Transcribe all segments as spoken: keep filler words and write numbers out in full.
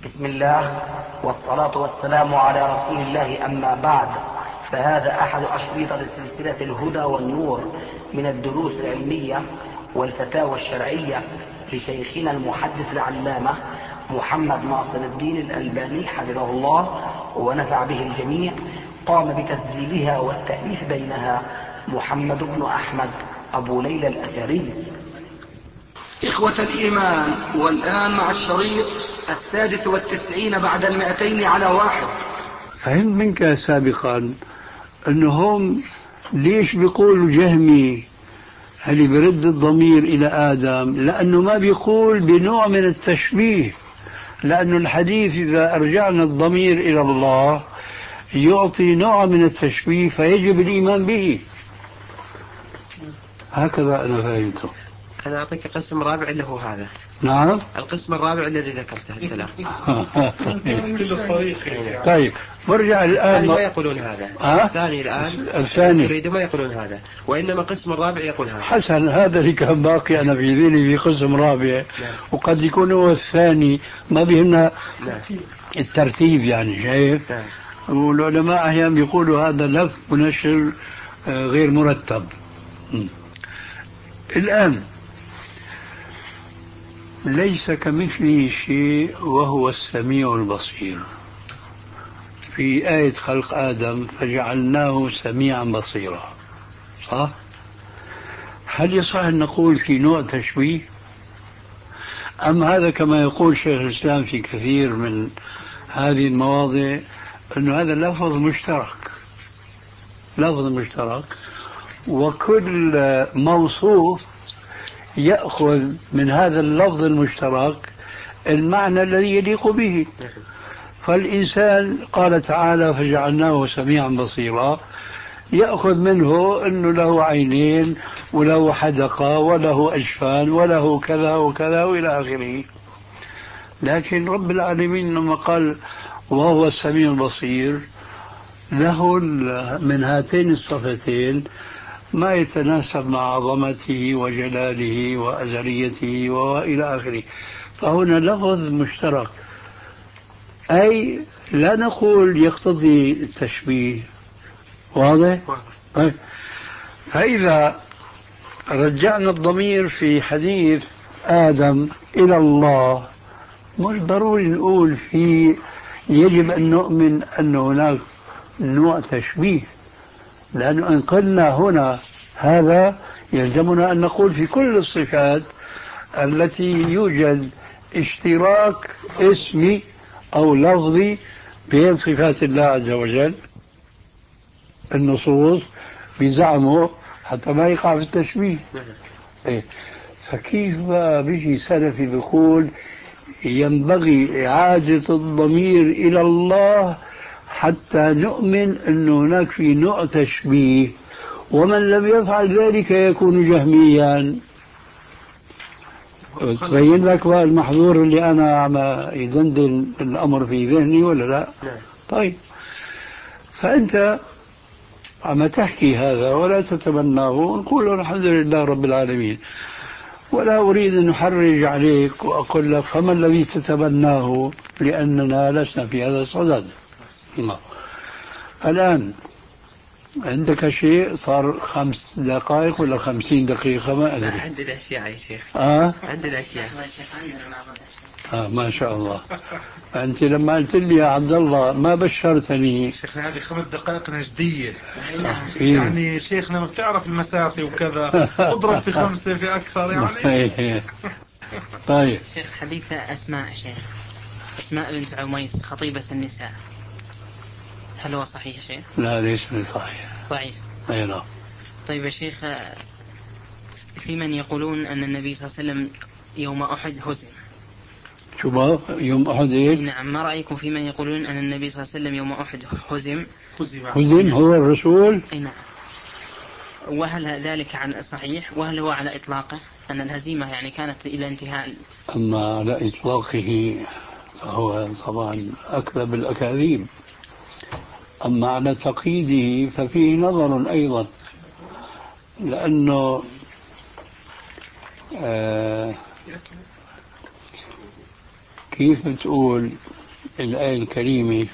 بسم الله والصلاة والسلام على رسول الله، أما بعد، فهذا أحد أشرطة سلسلة الهدى والنور من الدروس العلمية والفتاوى الشرعية لشيخنا المحدث العلامة محمد ناصر الدين الألباني حفظه الله ونفع به الجميع. قام بتسجيلها والتأليف بينها محمد بن أحمد أبو ليلى الأثري. إخوة الإيمان، والآن مع الشريط السادس والتسعين بعد المئتين على واحد. فهمت منك سابقا أنهم ليش بيقولوا جهمي اللي برد الضمير إلى آدم؟ لأنه ما بيقول بنوع من التشبيه، لأن الحديث إذا أرجعنا الضمير إلى الله يعطي نوع من التشبيه فيجب الإيمان به. هكذا أنا فهمته. أنا أعطيك قسم رابع اللي هو هذا. نعم، القسم الرابع الذي ذكرته الثلاث. طيب برجع الآن. الثاني ما يقولون هذا. أه؟ الثاني الآن الثاني يريد ما يقولون هذا، وإنما قسم الرابع يقول هذا. حسن، هذا اللي كان باقي أنا في ذهني في قسم رابع. نعم. وقد يكون هو الثاني، ما بيهمنا. نعم. الترتيب يعني شايف. نعم. والعلماء أحيانا بيقولوا هذا لف ونشر غير مرتب. م. الآن ليس كمثله شيء وهو السميع البصير. في آية خلق آدم فجعلناه سميعا بصيرا، صح؟ هل يصح أن نقول في نوع تشبيه؟ أم هذا كما يقول شيخ الإسلام في كثير من هذه المواضع أن هذا لفظ مشترك، لفظ مشترك، وكل موصوف يأخذ من هذا اللفظ المشترك المعنى الذي يليق به. فالإنسان قال تعالى فجعلناه سميعا بصيرا، يأخذ منه أنه له عينين وله حدقة وله أجفان وله كذا وكذا وإلى آخره. لكن رب العالمين لما قال وهو السميع البصير له من هاتين الصفتين ما يتناسب مع عظمته وجلاله وأزليته وإلى آخره. فهنا لفظ مشترك، أي لا نقول يقتضي التشبيه. واضح؟ فإذا رجعنا الضمير في حديث آدم إلى الله، مش ضروري نقول في يجب أن نؤمن أن هناك نوع تشبيه، لأنه إن قلنا هنا هذا يلزمنا أن نقول في كل الصفات التي يوجد اشتراك اسمي أو لفظي بين صفات الله عز وجل. النصوص بزعمه حتى ما يقع في التشبيه. إيه. فكيف بيجي سلفي بيقول ينبغي إعادة الضمير إلى الله حتى نؤمن أن هناك في نوع تشبيه، ومن لم يفعل ذلك يكون جهميا؟ تبين لك بقى المحظور اللي أنا عم يدندن الأمر في ذهني ولا لا؟ طيب، فأنت عم تحكي هذا ولا تتمناه، ونقول الحمد لله رب العالمين، ولا أريد أن أحرج عليك وأقول لك فما الذي تتمناه، لأننا لسنا في هذا الصدد. الآن عندك شيء صار خمس دقائق ولا خمسين دقيقة ما أدري. عندنا أشياء يا شيخ. آه؟ عندنا أشياء. آه ما شاء الله. أنت لما قلت لي يا عبد الله ما بشرتني. شيخنا هذه خمس دقائق نجدية. آه. يعني شيخنا ما بتعرف المسافة وكذا، اضرب في خمسة في أكثر يعني. طيب. شيخ حديث أسماء شيخ أسماء بنت عميس خطيبة النساء، هل هو صحيح شيخ؟ لا ليس صحيح. ضعيف. أي نعم. طيب يا شيخ، في من يقولون أن النبي صلى الله عليه وسلم يوم أحد هزم. شو بقى يوم أحد إيه؟ نعم، ما رأيكم في من يقولون أن النبي صلى الله عليه وسلم يوم أحد هزم؟ هزم هو الرسول؟ أي نعم. وهل ذلك عن صحيح؟ وهل هو على إطلاقه أن الهزيمة يعني كانت إلى انتهاء؟ أما على إطلاقه فهو طبعا أكذب الأكاذيب، أما على تقييده ففيه نظر أيضا، لأنه آه كيف تقول الآية الكريمة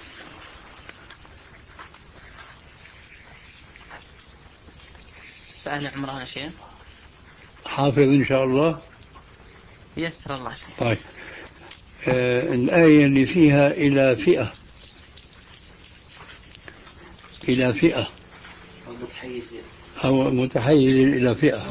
فآل عمران شيخ حافظ إن شاء الله. يسر الله شيخ. طيب آه الآية اللي فيها إلى فئة إلى فئة أو متحيز إلى فئة.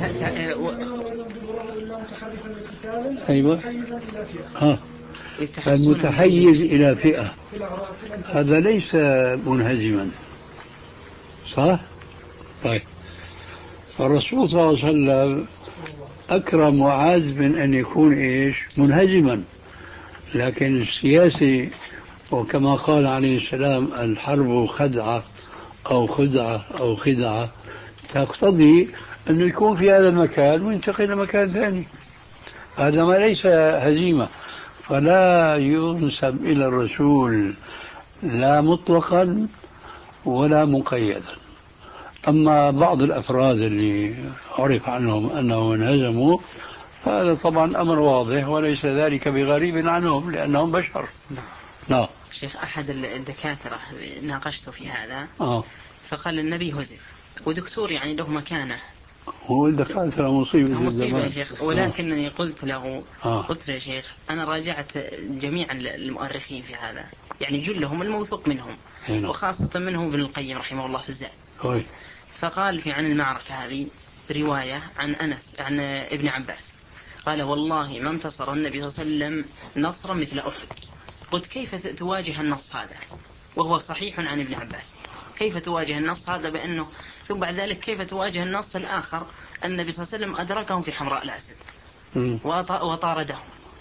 أيوة ها المتحيز إلى فئة هذا ليس منهزما صح؟ طيب فالرسول صلى الله عليه وسلم أكرم معاذ من أن يكون إيش منهزما، لكن السياسي وكما قال عليه السلام الحرب خدعة أو خدعة أو خدعة تقتضي أنه يكون في هذا المكان وينتقل إلى مكان ثاني، هذا ما ليس هزيمة. فلا ينسب إلى الرسول لا مطلقا ولا مقيدا. أما بعض الأفراد اللي عرف عنهم أنهم انهزموا هذا طبعا أمر واضح وليس ذلك بغريب عنهم لأنهم بشر. نعم شيخ أحد الدكاترة ناقشته في هذا آه. فقال النبي هزم ودكتور يعني له مكانه. هو الدكاترة مصيبة مصيبة يا شيخ، ولكنني قلت له آه. قلت له يا شيخ أنا راجعت جميع المؤرخين في هذا يعني جلهم الموثوق منهم هنا. وخاصة منهم ابن القيم رحمه الله في الزاد. طيب. فقال في عن المعركة هذه رواية عن أنس عن ابن عباس قال والله ما انتصر النبي صلى الله عليه وسلم نصرا مثل أحد. قلت كيف تواجه النص هذا وهو صحيح عن ابن عباس؟ كيف تواجه النص هذا بأنه ثم بعد ذلك كيف تواجه النص الآخر النبي صلى الله عليه وسلم أدركهم في حمراء الأسد وطاردهم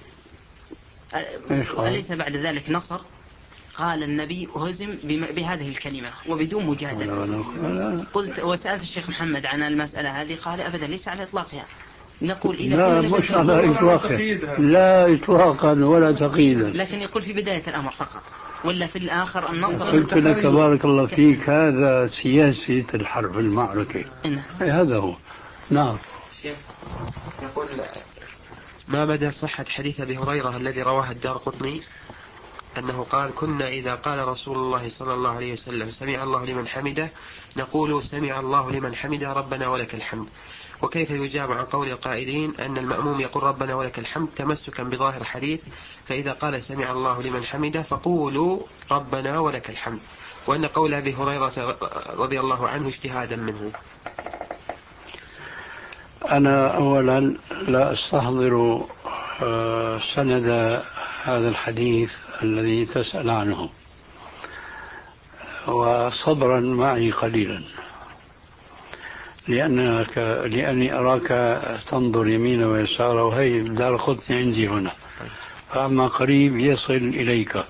أليس بعد ذلك نصر؟ قال النبي هزم بهذه الكلمة وبدون مجادلة. قلت وسألت الشيخ محمد عن المسألة هذه قال أبدا ليس على إطلاقها. نقول إذا لا مش على إطلاقا لا إطلاقا ولا تقييدا، لكن يقول في بداية الأمر فقط ولا في الآخر النصر. قلت لك بارك الله فيك هذا سياسة الحرب المعركة. هذا هو. نعم. يقول ما مدى صحة حديث أبي هريرة الذي رواه الدارقطني أنه قال كنا إذا قال رسول الله صلى الله عليه وسلم سمع الله لمن حمده نقول سمع الله لمن حمده ربنا ولك الحمد، وكيف يجاب عن قول القائلين أن المأموم يقول ربنا ولك الحمد تمسكا بظاهر الحديث فإذا قال سمع الله لمن حمده فقولوا ربنا ولك الحمد، وأن قول أبي هريرة رضي الله عنه اجتهادا منه؟ أنا أولا لا أستحضر سند هذا الحديث الذي تسأل عنه وصبرا معي قليلا لأنك لأني أراك تنظر يمين ويسار وهي الدارقطني عندي هنا فأما قريب يصل إليك.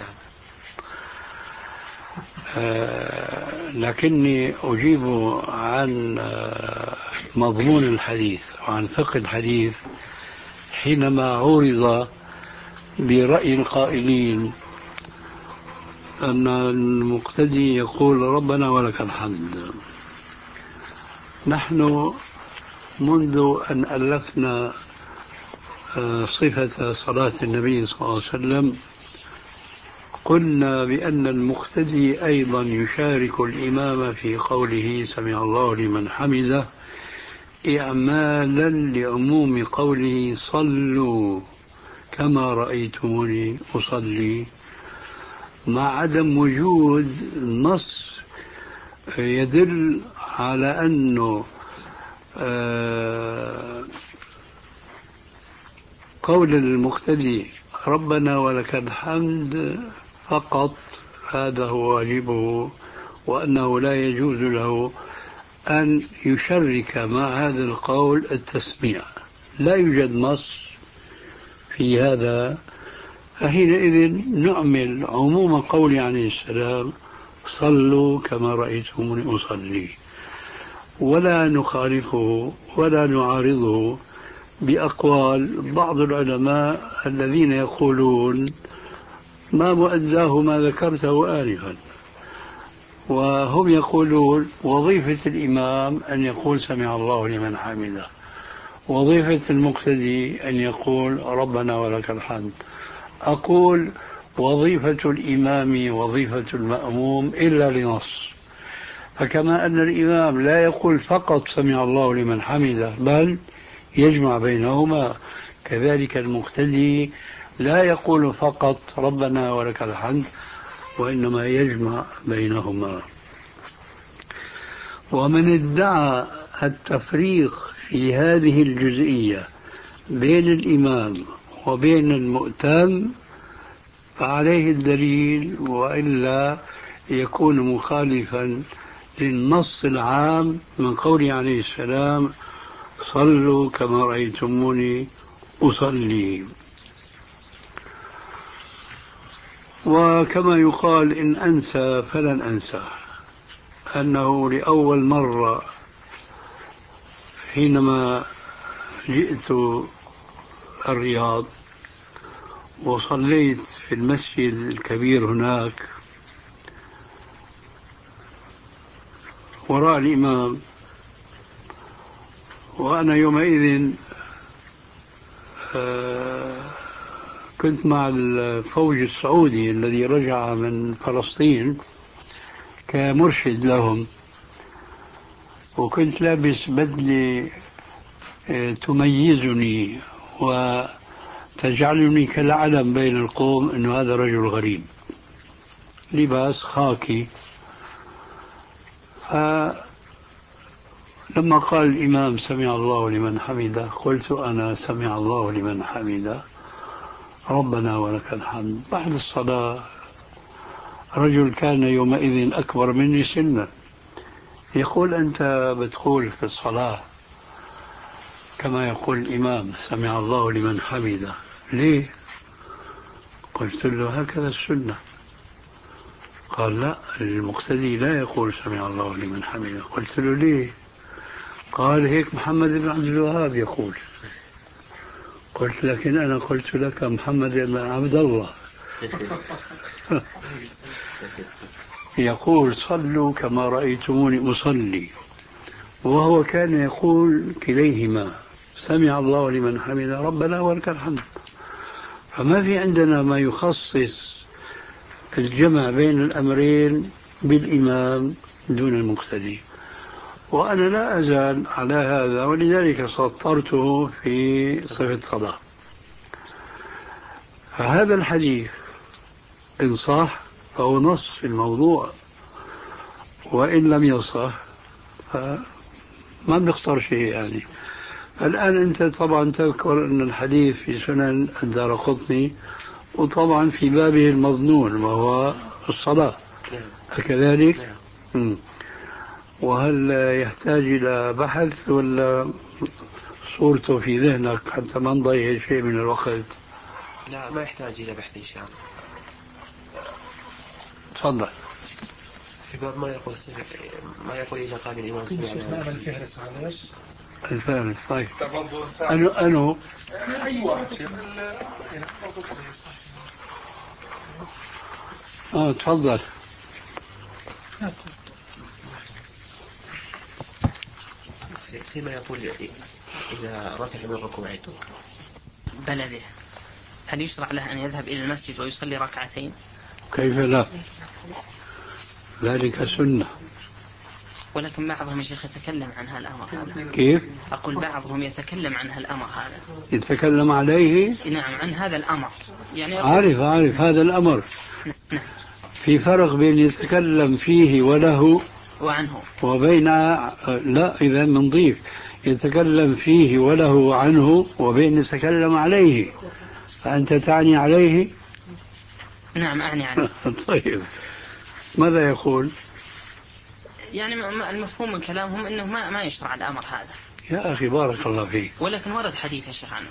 آه لكني أجيب عن آه مضمون الحديث وعن فقه الحديث حينما عورض برأي القائلين أن المقتدي يقول ربنا ولك الحمد. نحن منذ أن ألفنا صفة صلاة النبي صلى الله عليه وسلم قلنا بأن المقتدي أيضا يشارك الإمام في قوله سمع الله لمن حمده إعمالا لعموم قوله صلوا كما رأيتموني أصلي، مع عدم وجود نص يدل على أنه قول المقتدي ربنا ولك الحمد فقط هذا هو واجبه، وأنه لا يجوز له أن يشرك مع هذا القول التسميع. لا يوجد نص في هذا، فحينئذ نعمل عموم قول عليه السلام صلوا كما رأيتموني أصلي، ولا نخالفه ولا نعارضه بأقوال بعض العلماء الذين يقولون ما مؤداه ما ذكرته آنفا، وهم يقولون وظيفة الإمام أن يقول سمع الله لمن حمده، وظيفة المقتدي أن يقول ربنا ولك الحمد. أقول وظيفة الإمام وظيفة المأموم إلا لنص. فكما أن الإمام لا يقول فقط سمع الله لمن حمده بل يجمع بينهما، كذلك المقتدي لا يقول فقط ربنا ولك الحمد وإنما يجمع بينهما. ومن ادعى التفريق في هذه الجزئية بين الإمام وبين المؤتم فعليه الدليل، وإلا يكون مخالفا للنص العام من قوله عليه السلام صلوا كما رأيتموني أصلي. وكما يقال إن أنسى فلن أنسى أنه لأول مرة حينما جئت الرياض وصليت في المسجد الكبير هناك وراء الإمام، وأنا يومئذ كنت مع الفوج السعودي الذي رجع من فلسطين كمرشد لهم، وكنت لابس بدلة تميزني وتجعلني كالعلم بين القوم أنه هذا رجل غريب، لباس خاكي. فلما قال الإمام سمع الله لمن حمده قلت أنا سمع الله لمن حمده ربنا ولك الحمد. بعد الصلاة رجل كان يومئذ أكبر مني سنا يقول أنت بتقول في الصلاة كما يقول الإمام سمع الله لمن حمده ليه؟ قلت له هكذا السنة. قال لا، المقتدي لا يقول سمع الله لمن حمده. قلت له ليه؟ قال هيك محمد بن عبد الوهاب يقول. قلت لكن أنا قلت لك محمد بن عبد الله يقول صلوا كما رأيتموني أصلي، وهو كان يقول كليهما سمع الله لمن حمده ربنا ولك الحمد. فما في عندنا ما يخصص الجمع بين الأمرين بالإمام دون المقتدي، وأنا لا أزال على هذا، ولذلك سطرته في صفة صلاة. فهذا الحديث إن صح فهو نص في الموضوع، وإن لم يصح فما بنختار شيء يعني. الآن أنت طبعا تذكر أن الحديث في سنن الدارقطني وطبعا في بابه المظنون وهو الصلاة، كذلك. وهل يحتاج إلى بحث ولا صورته في ذهنك حتى ما نضيع شيء من الوقت؟ لا، ما يحتاج إلى بحث إن شاء الله. تفضل. في باب ما يقول ما يقول إذا قال الإمام سمع الله. الفهرس معلش. الفهرس طيب. أنا أنا أي واحد. آه تفضل. فيما يقول إذا رفع من ركوعين بلده هل يشرع له أن يذهب إلى المسجد ويصلي ركعتين؟ كيف لا؟ ذلك سنة. ولكن بعضهم يا شيخ يتكلم عن هالأمر هذا. كيف؟ أقول بعضهم يتكلم عن هالأمر هذا. يتكلم عليه؟ نعم، عن هذا الأمر يعني. عارف عارف هذا الأمر. نعم. في فرق بين يتكلم فيه وله وعنه وبين لا إذا منضيف يتكلم فيه وله وعنه وبين يتكلم عليه. فأنت تعني عليه؟ نعم أعني عليه. طيب ماذا يقول؟ يعني المفهوم من كلامهم أنه ما ما يشرع الأمر هذا. يا أخي بارك الله فيك. ولكن ورد حديث يا شيخ عنه.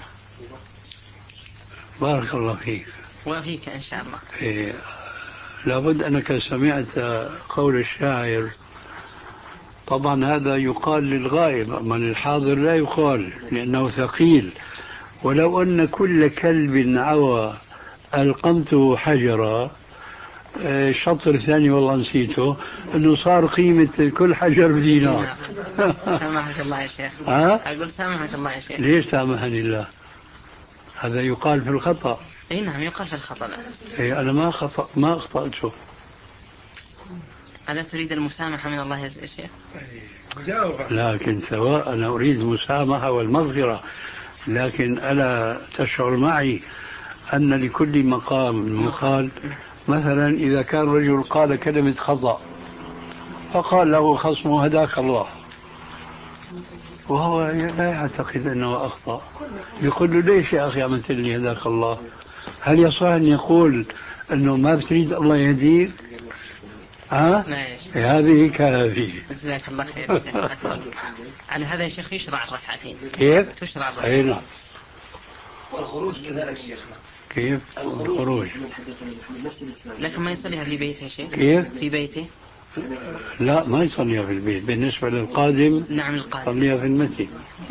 بارك الله فيك. وفيك إن شاء الله. إيه لابد أنك سمعت قول الشاعر. طبعا هذا يقال للغائب، أما للحاضر لا يقال لأنه ثقيل. ولو أن كل كلب عوى ألقمته حجرا، شطر ثاني والله نسيته، أنه صار قيمة كل حجر بدينار. سامحك الله يا شيخ. ها؟ أقول سامحك الله يا شيخ. ليش سامحني الله؟ هذا يقال في الخطأ. اي نعم يقال في الخطأ. إيه أنا ما خطأ ما أخطأته. ألا تريد المسامحة من الله يا شيخ؟ لكن سواء أنا أريد المسامحة والمغفرة، لكن ألا تشعر معي أن لكل مقام مقال؟ مثلا إذا كان رجل قال كلمة خطأ فقال له خصمه هداك الله، وهو لا يعتقد أنه أخطأ، يقول له ليش يا أخي عملت لي هداك الله؟ هل يصح أن يقول أنه ما بتريد الله يهديك؟ ها؟ هذه كهذه. جزاك الله خير. على هذا يا شيخ يشرع الركعتين. كيف؟ تشرع الركعتين. أي نعم. والخروج كذلك شيخنا. كيف؟ الخروج. لكن ما يصليها في بيته يا شيخ؟ كيف؟ في بيته؟ لا ما يصليها في البيت، بالنسبة للقادم نعم القادم يصليها في المسجد.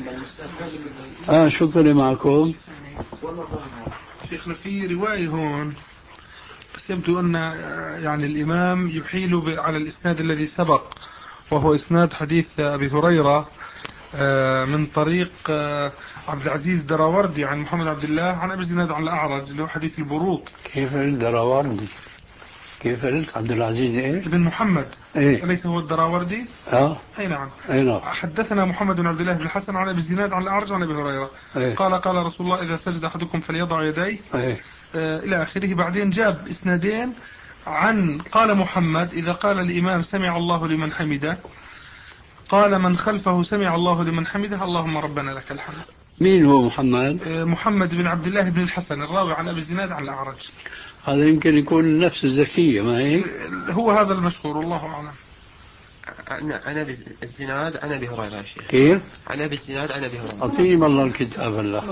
آه شو طلع معكم؟ شيخنا في رواية هون بس يبدو أن يعني الإمام يحيل على الإسناد الذي سبق، وهو إسناد حديث أبي هريرة من طريق عبد العزيز الدراوردي عن محمد عبد الله عن أبي زناد عن الأعرج اللي هو حديث البروق. كيف الدراوردي؟ كيف قلت عبد العزيز ايه؟ ابن محمد. إيه؟ أليس هو الدراوردي؟ اه اي نعم. اي نعم. حدثنا محمد بن عبد الله بن الحسن عن ابي الزناد عن الاعرج عن ابي هريره إيه؟ قال قال رسول الله اذا سجد احدكم فليضع يديه إيه؟ آه الى اخره. بعدين جاب اسنادين عن قال محمد اذا قال الامام سمع الله لمن حمده قال من خلفه سمع الله لمن حمده اللهم ربنا لك الحمد. مين هو محمد؟ آه محمد بن عبد الله بن الحسن الراوي عن ابي الزناد عن الاعرج. هذا يمكن يكون نفس الزكية ما هي؟ هو هذا المشهور والله اعلم. أنا أنا بالزناد أنا أبي هريرة يا شيخ. كيف؟ أنا بالزناد أنا أبي هريرة. أعطيني والله الكتاب هلا.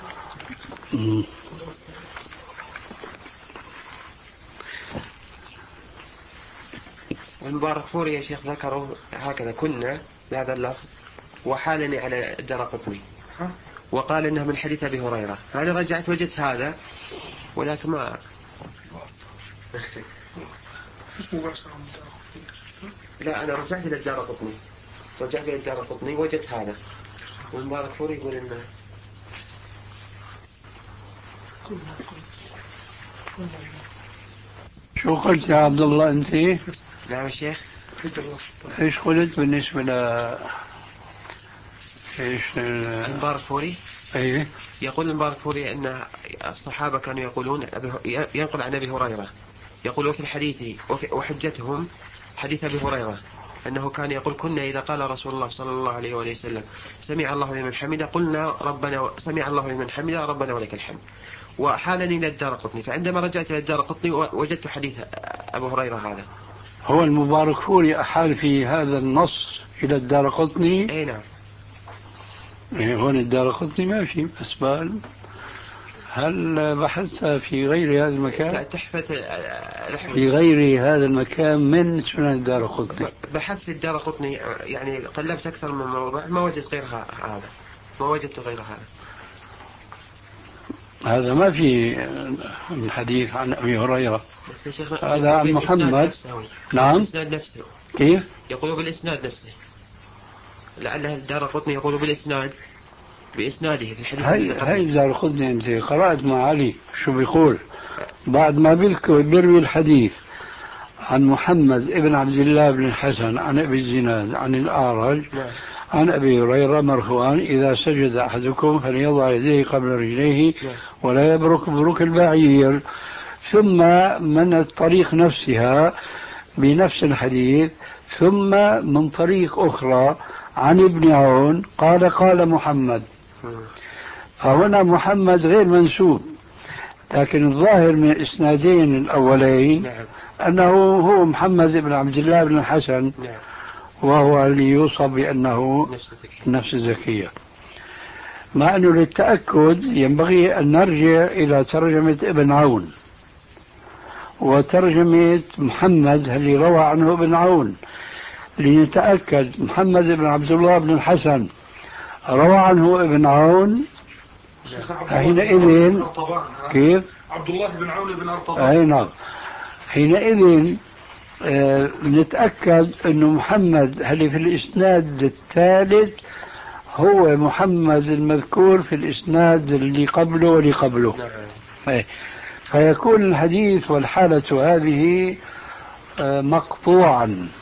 والمبارك فوري يا شيخ ذكروا هكذا كنا بهذا اللفظ وحالني على الدرقطني وقال إنه من حديث أبي هريرة، فأنا رجعت وجدت هذا ولكن ما لا أنا رجعت إلى الدرقطني رجعت إلى الدرقطني وجدت هذا والمبارك فوري يقول إنه شو قلت يا عبد الله أنت؟ نعم يا شيخ. إيش قلت بالنسبة ل إيش المبارك فوري؟ إيه؟ يقول المبارك فوري أن الصحابة كانوا يقولون ينقل عن أبي هريرة يقولوا في الحديث وحجتهم حديث أبي هريرة أنه كان يقول كنا إذا قال رسول الله صلى الله عليه وآله وسلم سمع الله لمن حمده قلنا ربنا سمع الله لمن حمده ربنا ولك الحمد. وحالني إلى الدارقطني فعندما رجعت إلى الدارقطني وجدت حديث أبو هريرة هذا. هو المبارك فوري أحال في هذا النص إلى الدارقطني؟ أي نعم. إيه هون الدارقطني ما في أسبال. هل بحثت في غير هذا المكان؟ تحفة في غير هذا المكان من سنن الدارقطني؟ بحثت في الدارقطني يعني قلبت أكثر من موضوع ما وجدت غير هذا ما وجدت غير هذا. هذا ما في حديث عن أبي هريرة، هذا عن محمد. نعم. بالإسناد نفسه. كيف؟ يقولوا بالإسناد نفسه لعلها الدارقطني يقولوا بالإسناد بإسناده في الحديث. هاي هاي الدارقطني أنت قرأت مع علي شو بيقول بعد ما بيروي الحديث عن محمد ابن عبد الله بن الحسن عن أبي الزناد عن الأعرج عن أبي هريرة مرفوعا إذا سجد أحدكم فليضع يديه قبل رجليه ولا يبرك بروك البعير. ثم من الطريق نفسها بنفس الحديث ثم من طريق أخرى عن ابن عون قال قال محمد. فهنا محمد غير منسوب، لكن الظاهر من الإسنادين الأولين أنه هو محمد بن عبد الله بن الحسن وهو اللي يوصف بأنه نفس الزكية. مع أنه للتأكد ينبغي أن نرجع إلى ترجمة ابن عون وترجمة محمد اللي روى عنه ابن عون لنتأكد محمد بن عبد الله بن الحسن روى عنه ابن عون حينئذ كيف؟ عبد الله بن عون بن أرطبان. أي نعم. حينئذ آه نتأكد أنه محمد اللي في الإسناد الثالث هو محمد المذكور في الإسناد اللي قبله واللي قبله. أي. فيكون الحديث والحالة هذه مقطوعا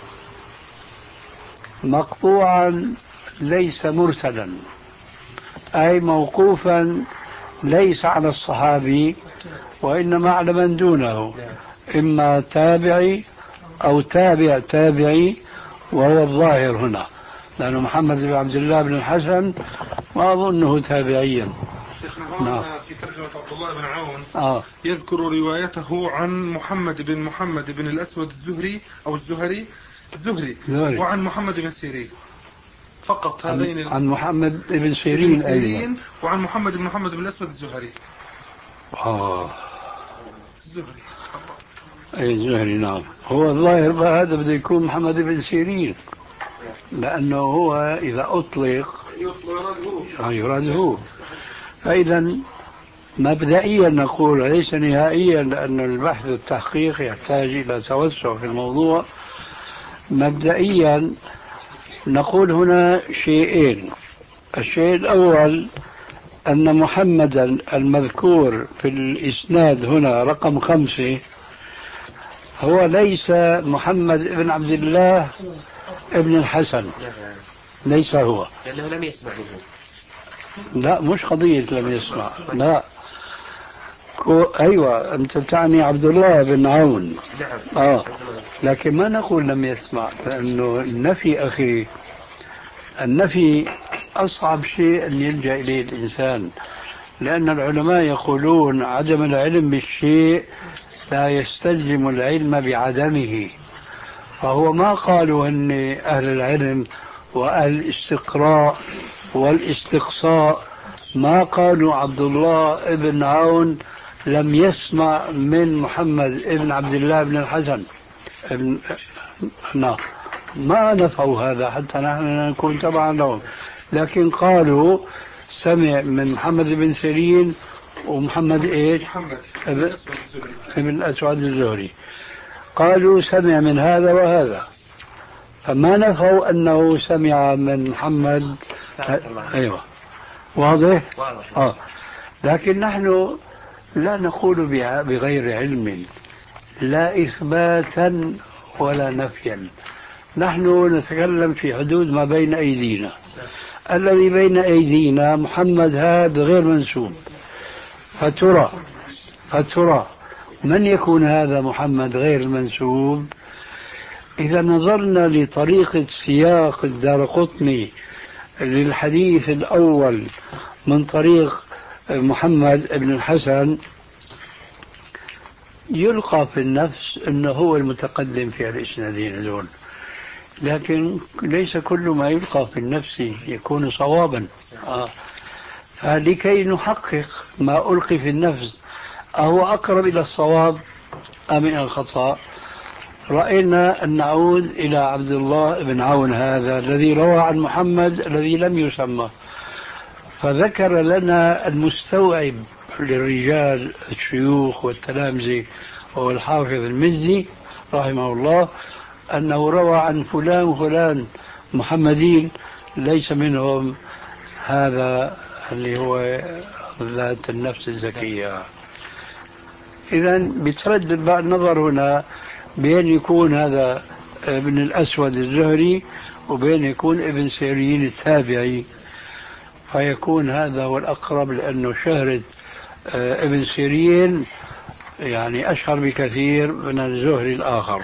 مقطوعا ليس مرسلا، أي موقوفا ليس على الصحابي وإنما على من دونه، إما تابعي أو تابع تابعي، وهو الظاهر هنا، لأن محمد بن عبد الله بن الحسن ما أظنه تابعيا. شيخنا هون نعم. في ترجمة عبد الله بن عون آه. يذكر روايته عن محمد بن محمد بن الأسود الزهري أو الزهري الزهري زهري. وعن محمد بن سيرين فقط، هذين عن, عن محمد بن سيرين, سيرين, سيرين أيضا. وعن محمد بن محمد بن الأسود الزهري. آه. الزهري أي الزهري، نعم. هو الظاهر هذا بده يكون محمد بن سيرين، لأنه هو إذا أطلق يراد هو. فإذا مبدئيا نقول ليس نهائيا، لأن البحث والتحقيق يحتاج إلى توسع في الموضوع. مبدئيا نقول هنا شيئين. الشيء الأول أن محمدا المذكور في الإسناد هنا رقم خمسة هو ليس محمد بن عبد الله ابن الحسن، ليس هو، لأنه لم يسمع منه. لا مش قضية لم يسمع، لا. أيوة أنت تعني عبد الله بن عون. نعم. آه. لكن ما نقول لم يسمع، لأنه النفي أخي، النفي أصعب شيء أن يلجأ إليه الإنسان، لأن العلماء يقولون عدم العلم بالشيء لا يستلزم العلم بعدمه. فهو ما قالوا أن أهل العلم وأهل الاستقراء والاستقصاء ما قالوا عبد الله بن عون لم يسمع من محمد بن عبد الله بن الحسن ابن... لا، ما نفوا هذا حتى نحن نكون تبعا لهم، لكن قالوا سمع من محمد بن سيرين ومحمد ايش؟ محمد ابن الأسود الزهري. قالوا سمع من هذا وهذا، فما نفوا أنه سمع من محمد. أيوة، واضح؟ واضح. آه. لكن نحن لا نقول بغير علم، لا إثباتا ولا نفيا، نحن نتكلم في حدود ما بين أيدينا. الذي بين أيدينا محمد هذا غير منسوب، فترى فترى من يكون هذا محمد غير منسوب؟ إذا نظرنا لطريقة سياق الدارقطني للحديث الأول من طريق محمد بن الحسن يلقى في النفس أنه هو المتقدم في الإسنادين دول، لكن ليس كل ما يلقى في النفس يكون صوابا. آه. فلكي نحقق ما ألقي في النفس أهو أقرب إلى الصواب أم إلى الخطأ، رأينا أن نعود إلى عبد الله بن عون هذا الذي روى عن محمد الذي لم يسمى، فذكر لنا المستوعب للرجال الشيوخ والتلامذة وهو الحافظ المزي رحمه الله أنه روى عن فلان وفلان محمدين ليس منهم هذا اللي هو ذات النفس الزكية. إذن بتردد بعد النظر هنا بين يكون هذا ابن الأسود الزهري وبين يكون ابن سيرين التابعي، فيكون هذا هو الأقرب، لأنه شهرة ابن سيرين يعني أشهر بكثير من الزهري الآخر.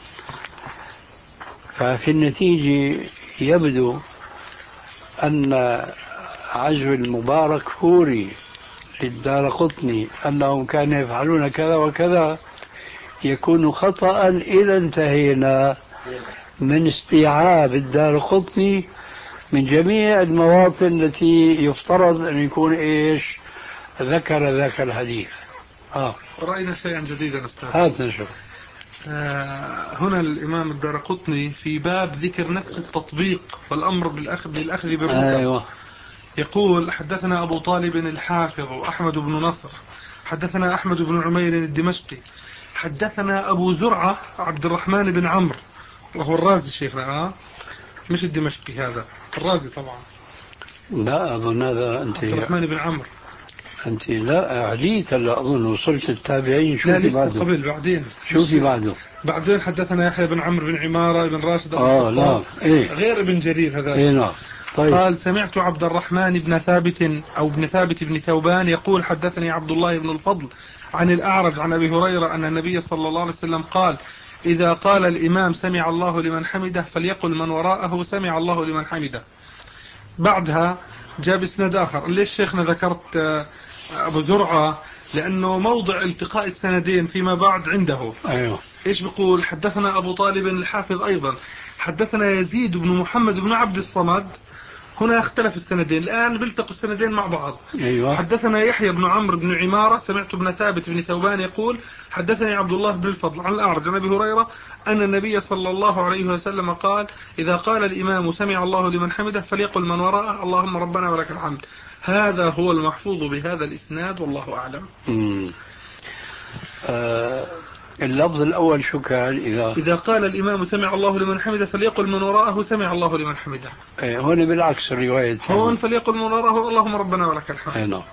ففي النتيجة يبدو أن عزو المبارك فوري للدارقطني أنهم كانوا يفعلون كذا وكذا يكون خطأ إذا انتهينا من استيعاب الدارقطني من جميع المواطن التي يفترض أن يكون إيش ذكر ذاك الحديث. آه. رأينا شيئا جديدا أستاذ. هات نشوف. آه هنا الإمام الدارقطني في باب ذكر نسخ التطبيق والأمر بالأخذ بالأخذ بالركب. أيوة. يقول حدثنا أبو طالب الحافظ وأحمد بن نصر حدثنا أحمد بن عمير الدمشقي حدثنا أبو زرعة عبد الرحمن بن عمرو وهو الرازي شيخنا. آه مش الدمشقي، هذا الرازي طبعا. لا أظن هذا أنت. عبد الرحمن بن عمرو. أنت لا عليت هلا أظن وصلت التابعين. شو لا في لسه بعده؟ قبل بعدين. شو في بعده؟ بعدين حدثنا يحيى بن عمرو بن عمارة بن راشد آه لا إيه؟ غير ابن جرير هذا. إيه نعم. طيب. قال سمعت عبد الرحمن بن ثابت أو بن ثابت بن ثوبان يقول حدثني عبد الله بن الفضل عن الأعرج عن أبي هريرة أن النبي صلى الله عليه وسلم قال إذا قال الإمام سمع الله لمن حمده فليقل من وراءه سمع الله لمن حمده. بعدها جاب اسناد آخر. ليش شيخنا ذكرت أبو زرعة؟ لأنه موضع التقاء السندين فيما بعد عنده. أيوه. إيش بيقول؟ حدثنا أبو طالب الحافظ أيضا حدثنا يزيد بن محمد بن عبد الصمد. هنا اختلف السندين، الآن بيلتقوا السندين مع بعض. أيوة. حدثنا يحيى بن عمرو بن عمارة سمعت ابن ثابت بن ثوبان يقول حدثني عبد الله بن الفضل عن الأعرج عن أبي هريرة أن النبي صلى الله عليه وسلم قال إذا قال الإمام سمع الله لمن حمده فليقل من وراءه اللهم ربنا ولك الحمد. هذا هو المحفوظ بهذا الإسناد والله أعلم. آه اللفظ الأول شو كان؟ إذا إذا قال الإمام سمع الله لمن حمده فليقل من وراءه سمع الله لمن حمده. إيه هون بالعكس الرواية. هون فليقل من وراءه اللهم ربنا ولك الحمد. إيه نعم.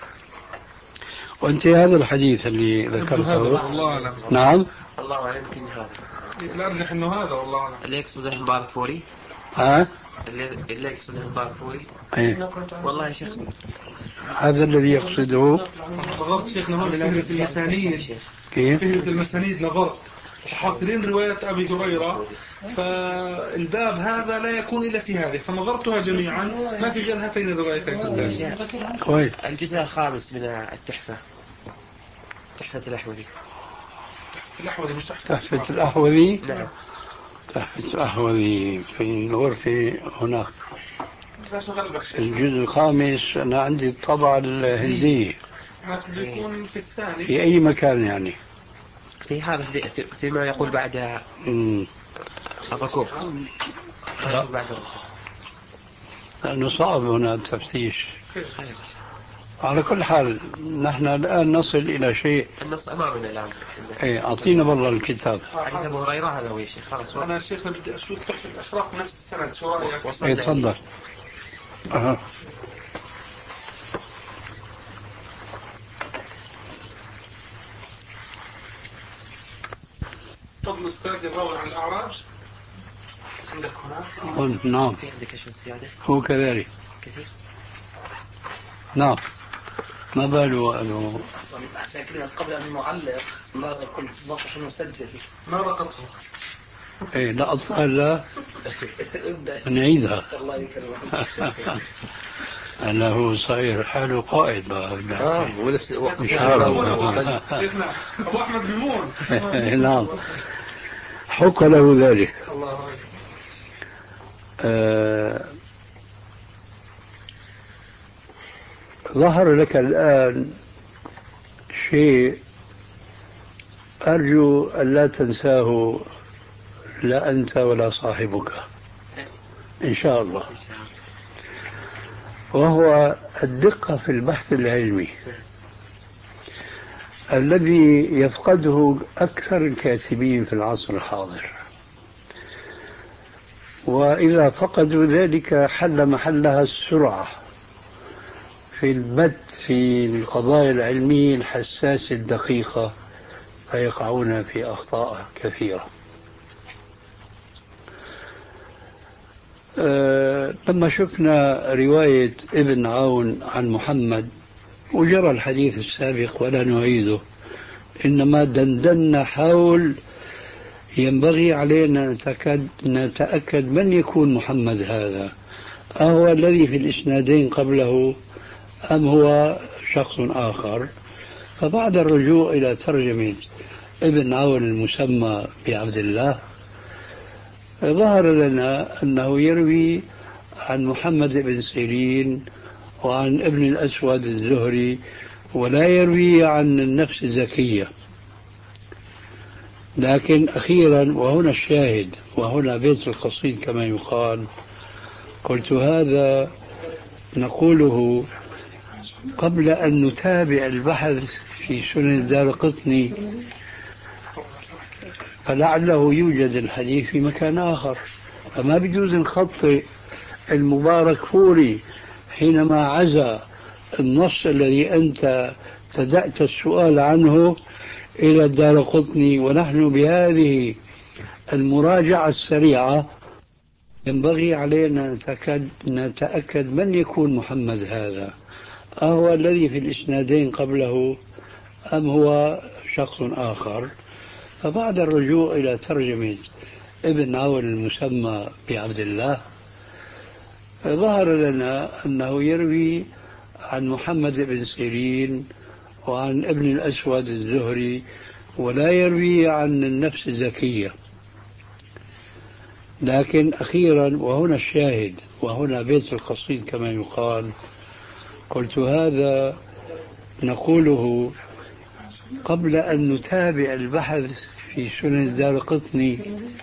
وأنت هذا الحديث اللي ذكرته والله أعلم. نعم الله أعلم يمكن هذا. لا أرجح إنه هذا والله أعلم. اللي يقصده مبارك فوري. ها؟ اللي اللي يقصده مبارك فوري. إيه. والله يا شيخ هذا الذي يقصده. نظرت شيخنا هون فهرس المسانيد. كيف؟ فهرس المسانيد نظرت حاصلين رواية أبي هريرة فالباب هذا لا يكون إلا في هذه فنظرتها جميعا ما في غير هاتين الروايتين. كويس. الجزء الخامس من التحفة تحفة الأحوذي. الأحوذي مش تحفة. تحفة الأحوذي. نعم. تحفة الأحوذي في الغرفة هناك. الجزء الخامس أنا عندي الطبعة الهندية. بيكون في الثاني. في أي مكان يعني؟ في هذا في فيما يقول بعد الركوب. لا. بعد لأنه صعب هنا التفتيش. على كل حال نحن الآن نصل إلى شيء. النص أمامنا الآن. إيه أعطينا بالله الكتاب. حديث أبو هريرة هذا هو يا شيخ. خلاص. أنا شيخنا بدي أشوف تحفة الأشراف نفس السند شو رأيك؟ إيه تفضل. أه. فضل استاذ الراوي عن الأعراج عندك هنا؟ نعم. في عندك شيء زيادة؟ هو كذلك. كثير. نعم. ما باله أنه عشان كده قبل أن نعلق ما كنت ضبط المسجل ما لقطه. إيه لا أطفال لا نعيدها. الله يكرمك. أنا هو صاير حاله قائد بقى. آه مش شيخنا أبو أحمد بيمون. نعم. حق له ذلك. الله آه ظهر لك الآن شيء أرجو أن لا تنساه لا أنت ولا صاحبك إن شاء الله، وهو الدقة في البحث العلمي الذي يفقده أكثر الكاتبين في العصر الحاضر، وإذا فقدوا ذلك حل محلها السرعة في البت في القضايا العلمية الحساسة الدقيقة، فيقعون في أخطاء كثيرة. أه لما شفنا رواية ابن عون عن محمد وجرى الحديث السابق ولا نعيده، إنما دندنا حول ينبغي علينا نتأكد من يكون محمد هذا، أهو الذي في الإسنادين قبله أم هو شخص آخر. فبعد الرجوع إلى ترجمة ابن عون المسمى بعبد الله ظهر لنا أنه يروي عن محمد بن سيرين وعن ابن الأسود الزهري، ولا يروي عن النفس الزكية. لكن أخيرا وهنا الشاهد وهنا بيت القصيد كما يقال، قلت هذا نقوله قبل أن نتابع البحث في سنن الدارقطني، فلعله يوجد الحديث في مكان آخر. فما بيجوز نخطئ المبارك فوري حينما عزى النص الذي أنت ابتدأت السؤال عنه إلى الدارقطني، ونحن بهذه المراجعة السريعة ينبغي علينا نتأكد, نتأكد من يكون محمد هذا، أهو الذي في الإسنادين قبله أم هو شخص آخر. فبعد الرجوع إلى ترجمة ابن عون المسمى بعبد الله ظهر لنا أنه يروي عن محمد بن سيرين وعن ابن الأسود الزهري، ولا يروي عن النفس الزكية. لكن أخيرا، وهنا الشاهد وهنا بيت القصيد كما يقال، قلت هذا نقوله قبل أن نتابع البحث في سنن الدارقطني،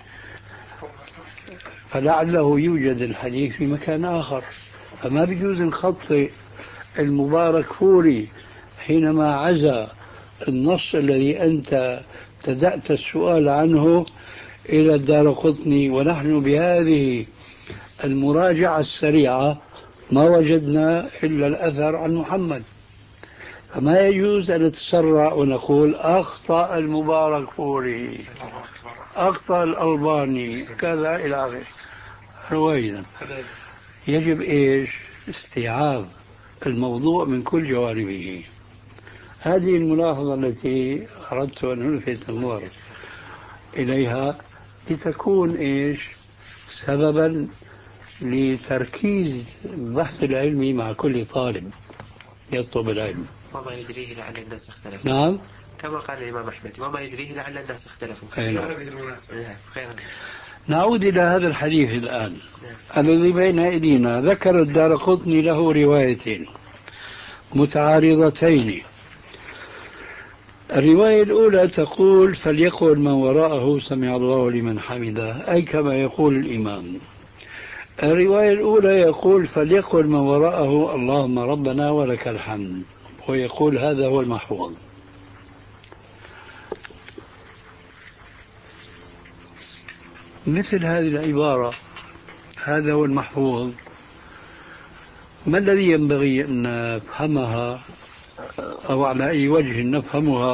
فلعله يوجد الحديث في مكان آخر. فما بيجوز نخطئ المبارك فوري حينما عزى النص الذي أنت ابتدأت السؤال عنه إلى الدارقطني، ونحن بهذه المراجعة السريعة ما وجدنا إلا الأثر عن محمد. فما يجوز أن نتسرع ونقول أخطأ المبارك فوري، أخطأ الألباني، كذا إلى آخره. رويدا يجب إيش؟ استيعاب الموضوع من كل جوانبه. هذه الملاحظة التي أردت أن ألفت النظر إليها لتكون إيش؟ سببا لتركيز البحث العلمي مع كل طالب يطلب العلم. وما يدريه لعل الناس اختلفوا. نعم، كما قال الإمام أحمد وما يدريه لعل الناس اختلفوا. نعود إلى هذا الحديث الآن الذي بين أيدينا. ذكر الدارقطني له روايتين متعارضتين. الرواية الأولى تقول فليقل من وراءه سمع الله لمن حمده، أي كما يقول الإمام. الرواية الأولى يقول فليقل من وراءه اللهم ربنا ولك الحمد، ويقول هذا هو المحفوظ. مثل هذه العبارة هذا هو المحفوظ، ما الذي ينبغي أن نفهمها أو على أي وجه نفهمها؟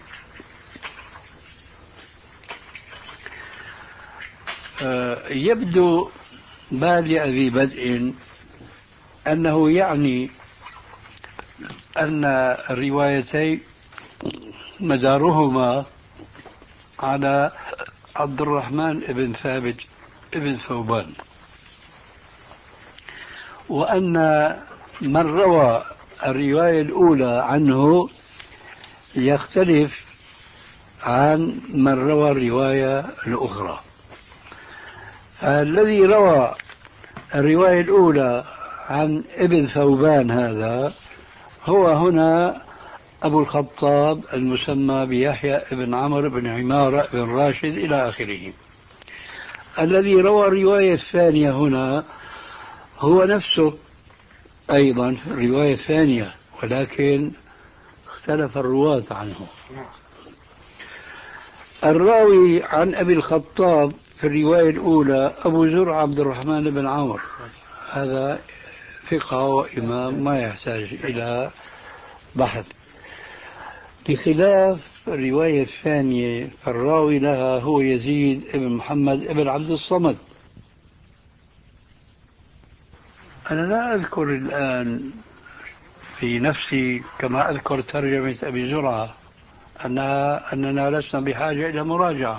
يبدو بادئ ذي بدء أنه يعني أن الروايتين مدارهما على عبد الرحمن بن ثابت بن ثوبان، وأن من روى الرواية الأولى عنه يختلف عن من روى الرواية الأخرى. فالذي روى الرواية الأولى عن ابن ثوبان هذا هو هنا أبو الخطاب المسمى بيحيى بن عمرو بن عمارة بن راشد إلى آخره. الذي روى الرواية الثانية هنا هو نفسه أيضا في الرواية الثانية، ولكن اختلف الرواة عنه. الراوي عن أبي الخطاب في الرواية الأولى أبو زرع عبد الرحمن بن عمرو، هذا ثقة وإمام ما يحتاج إلى بحث، بخلاف الرواية الثانية فالراوي لها هو يزيد بن محمد بن عبد الصمد. أنا لا أذكر الآن في نفسي كما أذكر ترجمة أبي زرعة أنها أننا لسنا بحاجة إلى مراجعة.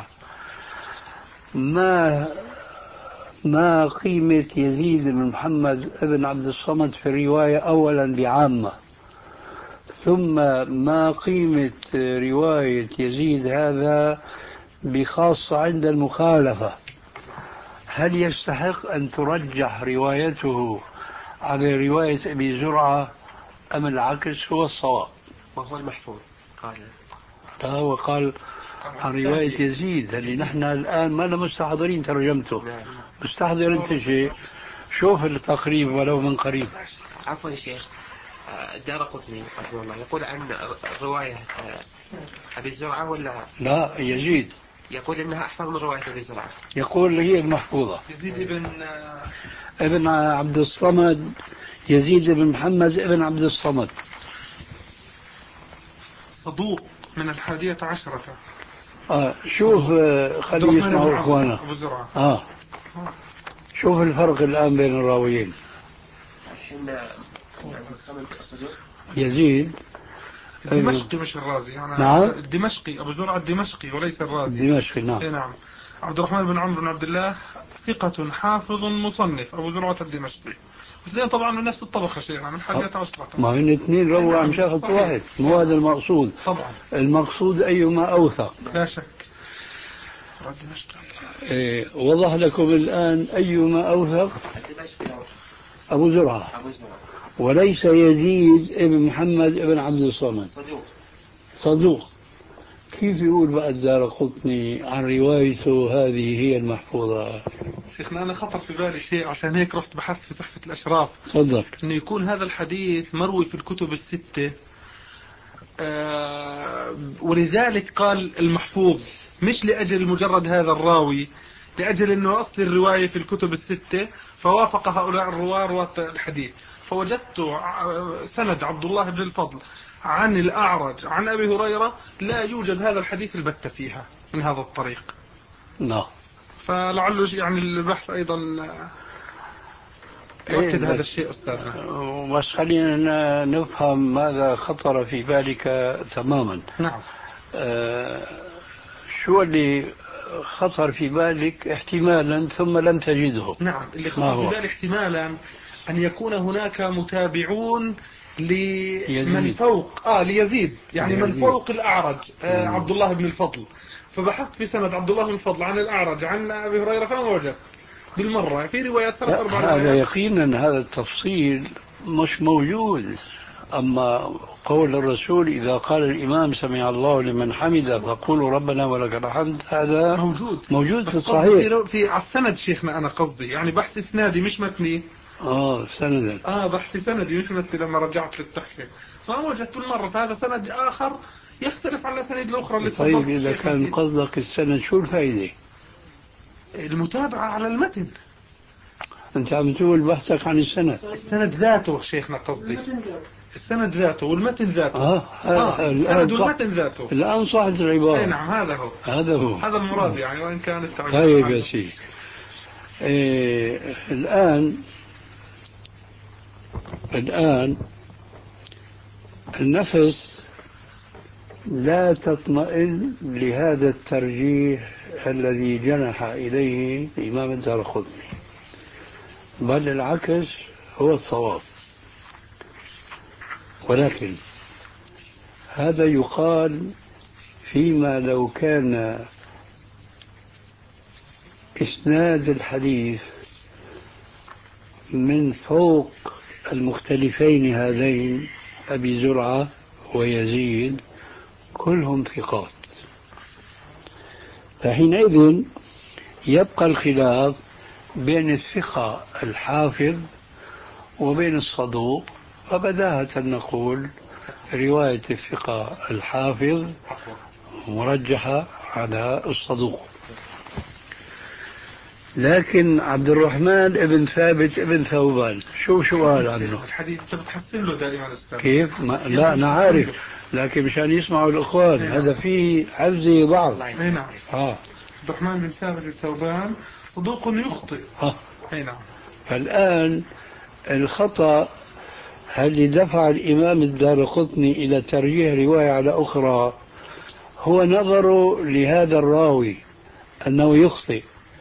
ما ما قيمة يزيد بن محمد بن عبد الصمد في الرواية أولا بعامة، ثم ما قيمة رواية يزيد هذا بخاصة عند المخالفة؟ هل يستحق أن ترجح روايته على رواية أبي زرعة أم العكس هو الصواب؟ وهو المحفوظ قال لا، هو قال عن رواية يزيد اللي نحن الآن ما مستحضرين ترجمته. مستحضر أنت شيء، شوف التقريب ولو من قريب. عفوا يا شيخ، الدارقطني رحمه الله يقول عن رواية أبي زرعة ولا لا يزيد؟ يقول إنها أحفظ من رواية أبي زرعة. يقول هي المحفوظة. يزيد ابن ابن عبد الصمد يزيد بن محمد بن عبد الصمد صدوق من الحادية عشرة. آه شوف آه خلي يسمعوا إخوانا. أبو زرعة. آه شوف الفرق الآن بين الراويين. يزيد الدمشقي مش الرازي. أنا نعم. الدمشقي أبو زرعة الدمشقي وليس الرازي. الدمشقي نعم. إيه نعم. عبد الرحمن بن عمرو بن عبد الله ثقة حافظ مصنف. أبو زرعة الدمشقي. اثنين طبعا من نفس الطبقة شيخ من الحادية عشرة. ما هن اثنين رووا عن شخص واحد، مو هذا المقصود. طبعا المقصود أيما أوثق. لا شك. إيه وضح لكم الآن أيما أوثق. أبو زرعة وليس يزيد ابن محمد ابن عبد الصمد. صدوق. صدوق. كيف يقول بقى الدارقطني عن روايته هذه هي المحفوظة؟ شيخنا أنا خطر في بالي شيء عشان هيك رحت بحثت في تحفة الأشراف. صدق. إنه يكون هذا الحديث مروي في الكتب الستة. آه ولذلك قال المحفوظ مش لأجل مجرد هذا الراوي، لأجل أنه أصل الرواية في الكتب الستة فوافق هؤلاء الرواة رواة الحديث. فوجدت سند عبد الله بن الفضل عن الأعرج عن أبي هريرة لا يوجد هذا الحديث البتة فيها من هذا الطريق. نعم. فلعله يعني البحث أيضا يؤكد إيه هذا الشيء أستاذنا. بس خلينا نفهم ماذا خطر في بالك تماما. نعم. آه شو اللي خطر في بالك احتمالا ثم لم تجده؟ نعم اللي خطر في بالي احتمالا أن يكون هناك متابعون لمن فوق آه ليزيد يعني يزيد. من فوق الأعرج آه عبد الله بن الفضل. فبحثت في سند عبد الله بن الفضل عن الأعرج عن أبي هريرة فما وجدت بالمرة في روايات ثلاث أربع روايات. هذا يقينا هذا التفصيل مش موجود. أما قول الرسول إذا قال الإمام سمع الله لمن حمده فقولوا ربنا ولك الحمد هذا موجود موجود في الصحيح. في على السند شيخنا أنا قصدي يعني بحث إسنادي مش متني. آه سندا. آه بحث سندي مش متني لما رجعت للتحفة فما وجدت بالمرة. فهذا سند آخر يختلف عن الأسانيد الأخرى اللي تفضلت. طيب إذا كان قصدك السند شو الفائدة؟ المتابعة على المتن. أنت عم تقول بحثك عن السند. السند ذاته شيخنا قصدي. السند ذاته والمتن ذاته. آه. آه. السند والمتن ذاته. الآن صحت العبارة. اي نعم هذا هو. هذا هو. هذا المراد يعني وإن كان التعبير. طيب يا سيدي. إيه الآن الآن النفس لا تطمئن لهذا الترجيح الذي جنح إليه الإمام الدارقطني، بل العكس هو الصواب. ولكن هذا يقال فيما لو كان إسناد الحديث من فوق المختلفين هذين أبي زرعة ويزيد كلهم ثقات، فحينئذ يبقى الخلاف بين الثقة الحافظ وبين الصدوق، فبداهة نقول رواية الثقة الحافظ مرجحة على الصدوق. لكن عبد الرحمن ابن ثابت ابن ثوبان شو شو قال عنه؟ الحديث انت بتحسن له دائما استاذ. كيف؟ ما لا انا عارف، لكن مشان يسمعوا الاخوان هذا فيه حفظي ضعف. اي نعم. اه عبد الرحمن بن ثابت الثوبان صدوق يخطئ. اه اي نعم. فالان الخطأ هل دفع الإمام الدارقطني إلى ترجيح رواية على أخرى هو نظره لهذا الراوي أنه يخطئ.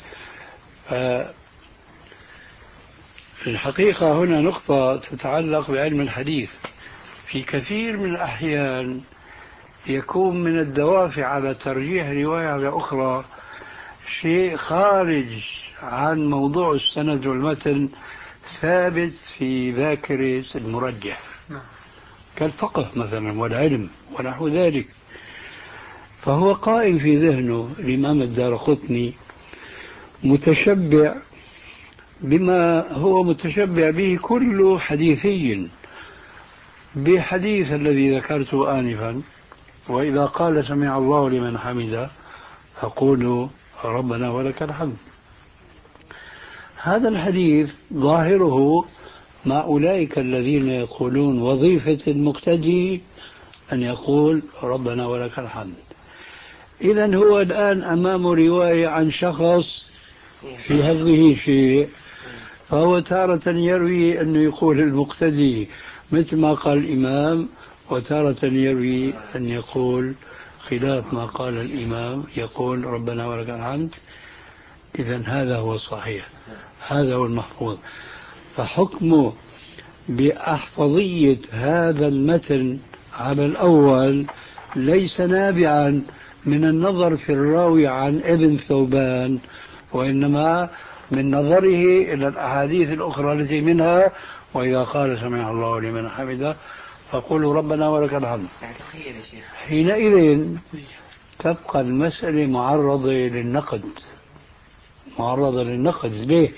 الحقيقة هنا نقطة تتعلق بعلم الحديث. في كثير من الأحيان يكون من الدوافع على ترجيح رواية على أخرى شيء خارج عن موضوع السند والمتن ثابت في ذاكرة المرجح كالفقه مثلا والعلم ونحو ذلك، فهو قائم في ذهنه الإمام الدارقطني متشبع بما هو متشبع به كل حديثي بحديث الذي ذكرته آنفا، وإذا قال سمع الله لمن حمده فقولوا ربنا ولك الحمد. هذا الحديث ظاهره مع أولئك الذين يقولون وظيفة المقتدي أن يقول ربنا ولك الحمد. إذن هو الآن أمام رواية عن شخص في هذه شيء، فهو تارة يروي أنه يقول المقتدي مثل ما قال الإمام، وتارة يروي أن يقول خلاف ما قال الإمام، يقول ربنا ولك الحمد. إذن هذا هو الصحيح، هذا هو المحفوظ. فحكمه بأحفظية هذا المتن على الأول ليس نابعا من النظر في الراوي عن ابن ثوبان، وإنما من نظره إلى الأحاديث الأخرى التي منها وإذا قال سمع الله لمن حمده فقولوا ربنا ولك الحمد. حينئذ تبقى المسألة معرضة للنقد، معرضة للنقد. ليه؟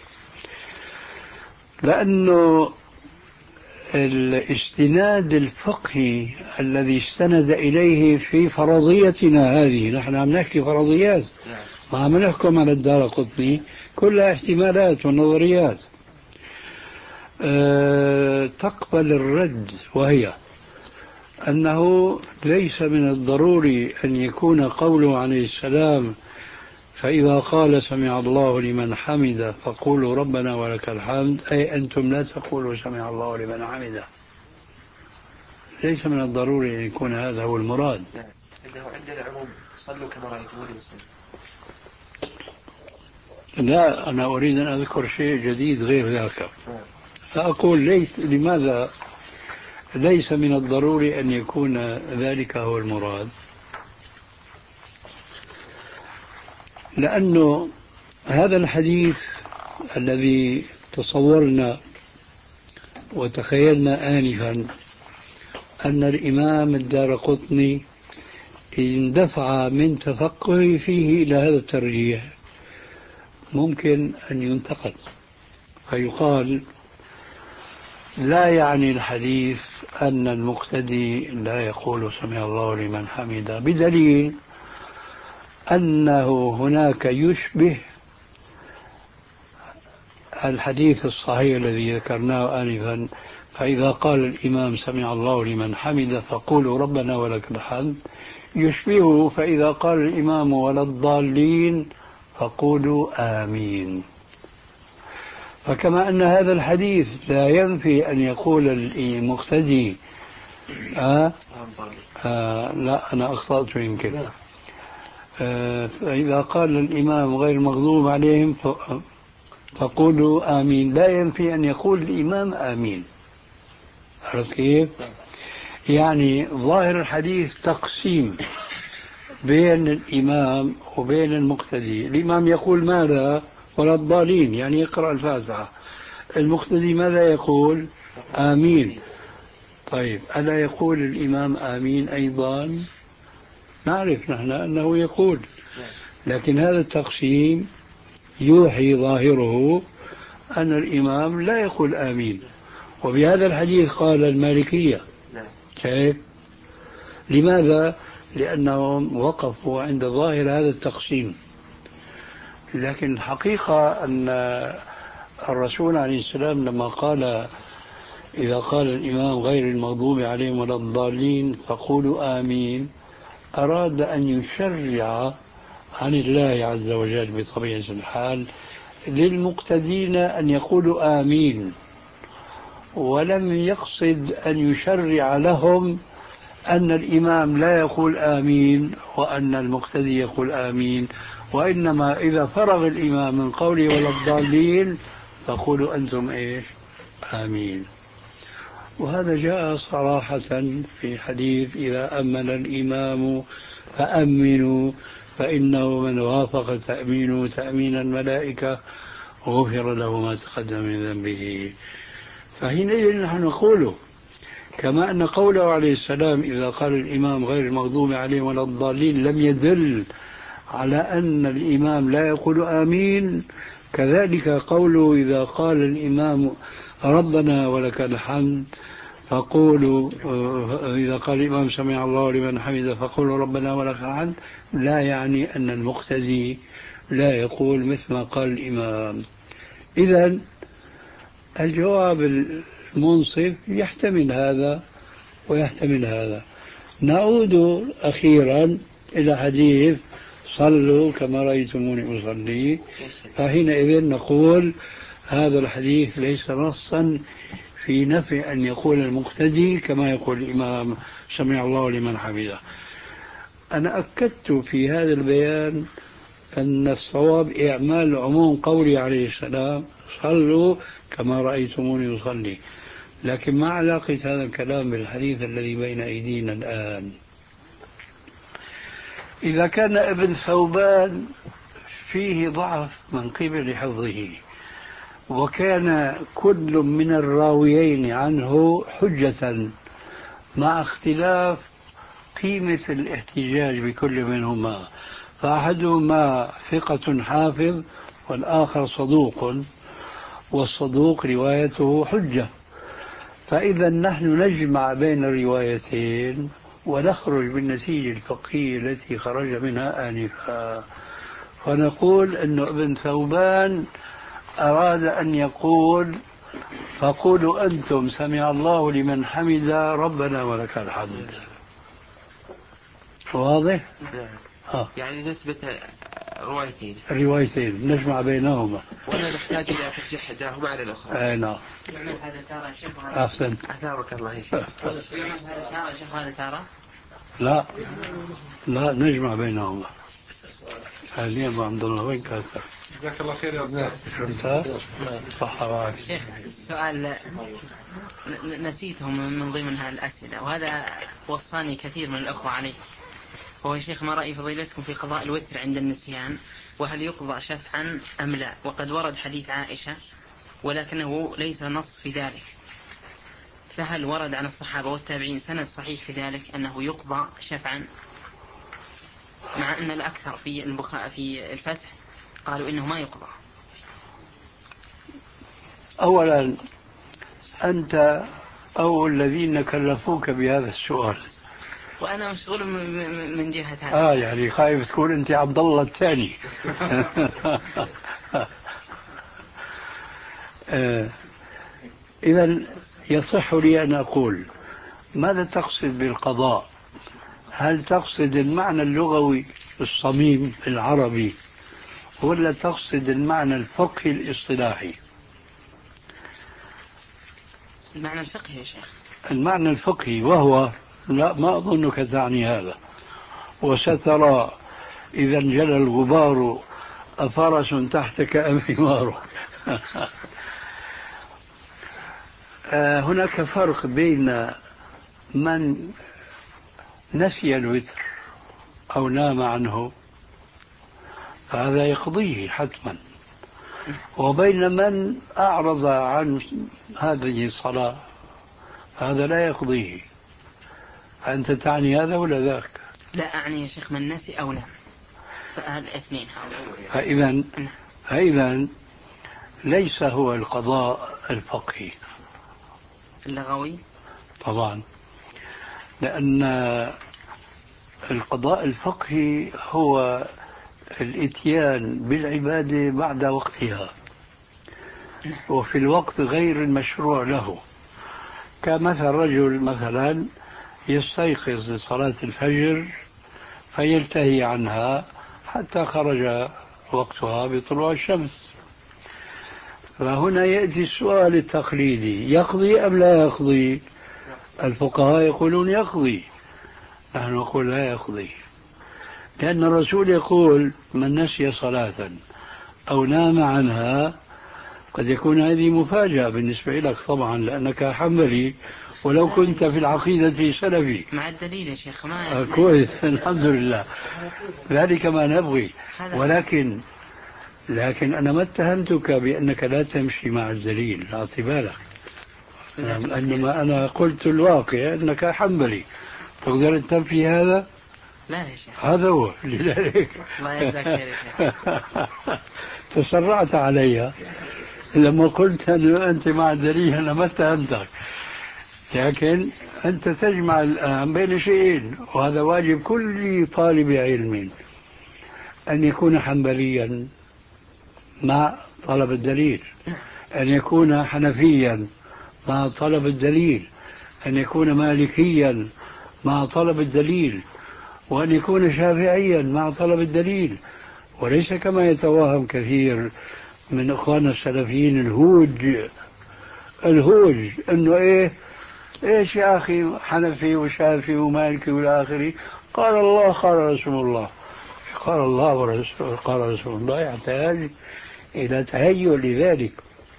لأنه الاستناد الفقهي الذي استند إليه في فرضيتنا هذه، نحن عم نحكي فرضيات، ما عم نحكم على الدارقطني، كلها احتمالات ونظريات. أه تقبل الرد، وهي أنه ليس من الضروري أن يكون قوله عليه السلام فإذا قال سمع الله لمن حمده فقولوا ربنا ولك الحمد، أي أنتم لا تقولوا سمع الله لمن حمده. ليس من الضروري أن يكون هذا هو المراد. إنه عند العموم صلوا كما رأيتموني يصلي. لا، أنا أريد أن أذكر شيء جديد غير ذاك، فأقول ليس، لماذا ليس من الضروري أن يكون ذلك هو المراد؟ لأنه هذا الحديث الذي تصورنا وتخيلنا آنفا أن الإمام الدارقطني اندفع من تفقه فيه إلى هذا الترجيح، ممكن أن ينتقد فيقال لا يعني الحديث أن المقتدي لا يقول سمع الله لمن حمده، بدليل أنه هناك يشبه الحديث الصحيح الذي ذكرناه آنفا فإذا قال الإمام سمع الله لمن حمده فقولوا ربنا ولك الحمد، يشبهه فإذا قال الإمام ولا الضالين فقولوا آمين. فكما أن هذا الحديث لا ينفي أن يقول المقتدي آه آه لا أنا أخطأت يمكن آه فإذا قال الإمام غير المغضوب عليهم فقولوا آمين، لا ينفي أن يقول الإمام آمين. عرفت كيف؟ يعني ظاهر الحديث تقسيم بين الإمام وبين المقتدي. الإمام يقول ماذا؟ ولا الضالين، يعني يقرأ الفاتحة. المقتدي ماذا يقول؟ آمين. طيب ألا يقول الإمام آمين أيضا؟ نعرف نحن أنه يقول، لكن هذا التقسيم يوحي ظاهره أن الإمام لا يقول آمين. وبهذا الحديث قال المالكية. كيف؟ لماذا؟ لأنهم وقفوا عند ظاهر هذا التقسيم. لكن الحقيقة أن الرسول عليه السلام لما قال إذا قال الإمام غير المغضوب عليهم ولا الضالين فقولوا آمين، أراد أن يشرع عن الله عز وجل بطبيعة الحال للمقتدين أن يقولوا آمين، ولم يقصد أن يشرع لهم أن الإمام لا يقول آمين وأن المقتدي يقول آمين، وإنما إذا فرغ الإمام من قوله ولا الضالين فقولوا أنتم إيش؟ آمين. وهذا جاء صراحة في حديث إذا أمن الإمام فأمنوا فإنه من وافق تأمينه تأمين الملائكة غفر له ما تقدم من ذنبه. فحينئذ نحن نقول كما أن قوله عليه السلام إذا قال الإمام غير المغضوب عليهم ولا الضالين لم يدل على أن الإمام لا يقول آمين، كذلك قوله إذا قال الإمام ربنا ولك الحمد فقولوا إذا قال الإمام سمع الله لمن حمده فقولوا ربنا ولك الحمد لا يعني أن المقتدي لا يقول مثل ما قال الإمام. إذن الجواب منصف يحتمل هذا ويحتمل هذا. نعود أخيرا إلى حديث صلوا كما رأيتموني أصلي، فحينئذ نقول هذا الحديث ليس نصا في نفي أن يقول المقتدي كما يقول الإمام سمع الله لمن حمده. أنا أكدت في هذا البيان أن الصواب إعمال عموم قولي عليه السلام صلوا كما رأيتموني أصلي، لكن ما علاقة هذا الكلام بالحديث الذي بين أيدينا الآن؟ إذا كان ابن ثوبان فيه ضعف من قبل حفظه، وكان كل من الراويين عنه حجة مع اختلاف قيمة الاحتجاج بكل منهما، فأحدهما ثقة حافظ والآخر صدوق، والصدوق روايته حجة، فإذا نحن نجمع بين الروايتين ونخرج بالنتيجة الفقهية التي خرج منها آنفا، فنقول أن ابن ثوبان أراد أن يقول فقولوا أنتم سمع الله لمن حمد ربنا ولك الحمد. واضح؟ آه. يعني نثبت روايتين روايتين نجمع بينهما ولا نحتاج إلى ترجيح إحداهما على الأخرى. أي نعم. هذا ترى شيخ أحسنت. أثابك الله يا شيخ. هذا شيخ هذا ترى لا لا نجمع بينهما. حاليا أبو عبد الله وين كاسر؟ جزاك الله خير يا أستاذ. فهمتها؟ صح معك. شيخ السؤال نسيته من ضمن هالأسئلة، وهذا وصاني كثير من الأخوة عليه، وهو يا شيخ ما رأي فضيلتكم في قضاء الوتر عند النسيان، وهل يقضى شفعا أم لا؟ وقد ورد حديث عائشة ولكنه ليس نص في ذلك، فهل ورد عن الصحابة والتابعين سند صحيح في ذلك أنه يقضى شفعا، مع أن الأكثر في البخاء في الفتح قالوا إنه ما يقضى؟ أولا أنت أو الذين كلفوك بهذا السؤال، وأنا مشغول من جهة هذا. آه يعني خايف تكون أنت عبد الله الثاني. آه إذا يصح لي أن أقول ماذا تقصد بالقضاء؟ هل تقصد المعنى اللغوي الصميم العربي، ولا تقصد المعنى الفقهي الاصطلاحي؟ المعنى الفقهي يا شيخ. المعنى الفقهي، وهو لا ما أظنك تعني هذا، وسترى إذا انجلى الغبار أفرس تحتك أم حمار. هناك فرق بين من نسي الوتر أو نام عنه فهذا يقضيه حتما، وبين من أعرض عن هذه الصلاة هذا لا يقضيه. أنت تعني هذا ولا ذاك؟ لا أعني يا شيخ من نسي أو نام، فالاثنين فإذا فإذا ليس هو القضاء الفقهي اللغوي طبعا، لأن القضاء الفقهي هو الاتيان بالعبادة بعد وقتها وفي الوقت غير المشروع له، كمثل رجل مثلا يستيقظ لصلاة الفجر فيلتهي عنها حتى خرج وقتها بطلوع الشمس، فهنا يأتي السؤال التقليدي يقضي أم لا يقضي؟ الفقهاء يقولون يقضي، نحن نقول لا يقضي، لأن الرسول يقول من نسي صلاة أو نام عنها، قد يكون هذه مفاجأة بالنسبة لك طبعا لأنك حنبلي ولو كنت في العقيدة سلفي. مع الدليل يا شيخ ما آه كويس الحمد لله، ذلك ما نبغي، ولكن لكن أنا ما اتهمتك بأنك لا تمشي مع الدليل، أعطي بالك، إنما أنا قلت الواقع أنك حنبلي، تقدر تنفي هذا؟ لا يا شيخ هذا هو لذلك. الله يجزاك خير يا شيخ. تسرعت علي لما قلت أن أنت مع الدليل، أنا ما اتهمتك، لكن أنت تجمع الآن بين شيئين، وهذا واجب كل طالب علم أن يكون حنبليا مع طلب الدليل، أن يكون حنفيا مع طلب الدليل، أن يكون مالكيا مع طلب الدليل، وأن يكون شافعيا مع طلب الدليل، وليس كما يتوهم كثير من إخواننا السلفيين الهوج الهوج أنه إيه إيش يا أخي حنفي وشافعي ومالكي والى آخره، قال الله قال رسول الله، قال الله ورسول قال رسول الله يحتاج إلى تهيؤ لذلك.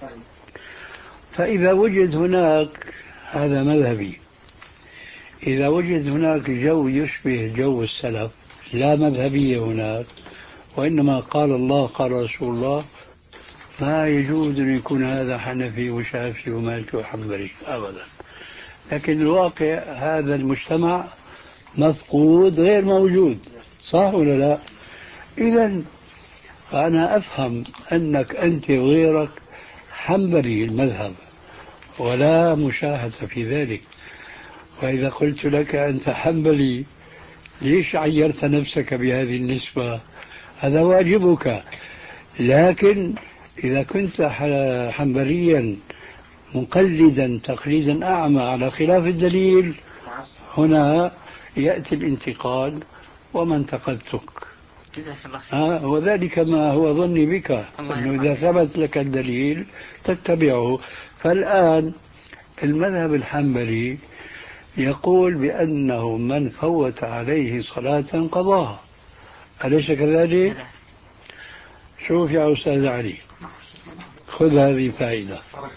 فإذا وجد هناك، هذا مذهبي، إذا وجد هناك جو يشبه جو السلف، لا مذهبية هناك وإنما قال الله قال رسول الله، ما يجوز أن يكون هذا حنفي وشافعي ومالكي وحنبلي أبدا. لكن الواقع هذا المجتمع مفقود غير موجود، صح ولا لا؟ إذن أنا أفهم أنك أنت وغيرك حنبلي المذهب ولا مشاهدة في ذلك. وإذا قلت لك أنت حنبلي ليش عيرت نفسك بهذه النسبة؟ هذا واجبك. لكن إذا كنت حنبليا مقلدا تقليدا أعمى على خلاف الدليل، هنا يأتي الانتقاد وما انتقدتك. آه وذلك ما هو ظني بك، أنه إذا ثبت لك الدليل تتبعه. فالآن المذهب الحنبلي يقول بأنه من فوت عليه صلاة قضاها، أليس كذلك؟ شوف يا أستاذ علي، خذ هذه فائدة.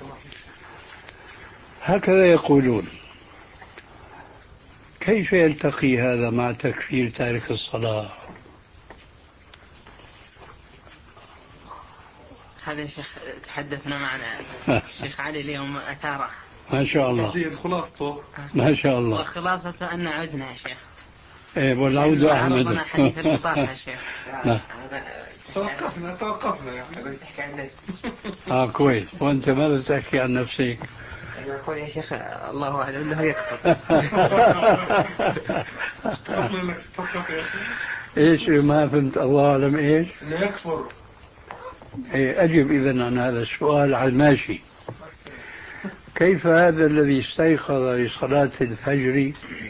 هكذا يقولون: كيف يلتقي هذا مع تكفير تارك الصلاة؟ هذا يا شيخ تحدثنا معنا الشيخ علي اليوم أثاره ما شاء الله، خلاصته ما شاء الله، وخلاصة أن عدنا يا شيخ. ايه والعود أحمد. عرضنا حديث البطاقة يا شيخ. توقفنا توقفنا يعني تحكي عن نفسي. اه كويس. وانت ماذا تحكي عن نفسك؟ أنا أقول يا شيخ الله أعلم أنه يكفر. اشترطنا انك تتوقف يا شيخ. ايش ما فهمت؟ الله أعلم ايش؟ انه يكفر. ايه أجب إذن عن هذا السؤال على الماشي. كيف هذا الذي استيقظ لصلاة الفجر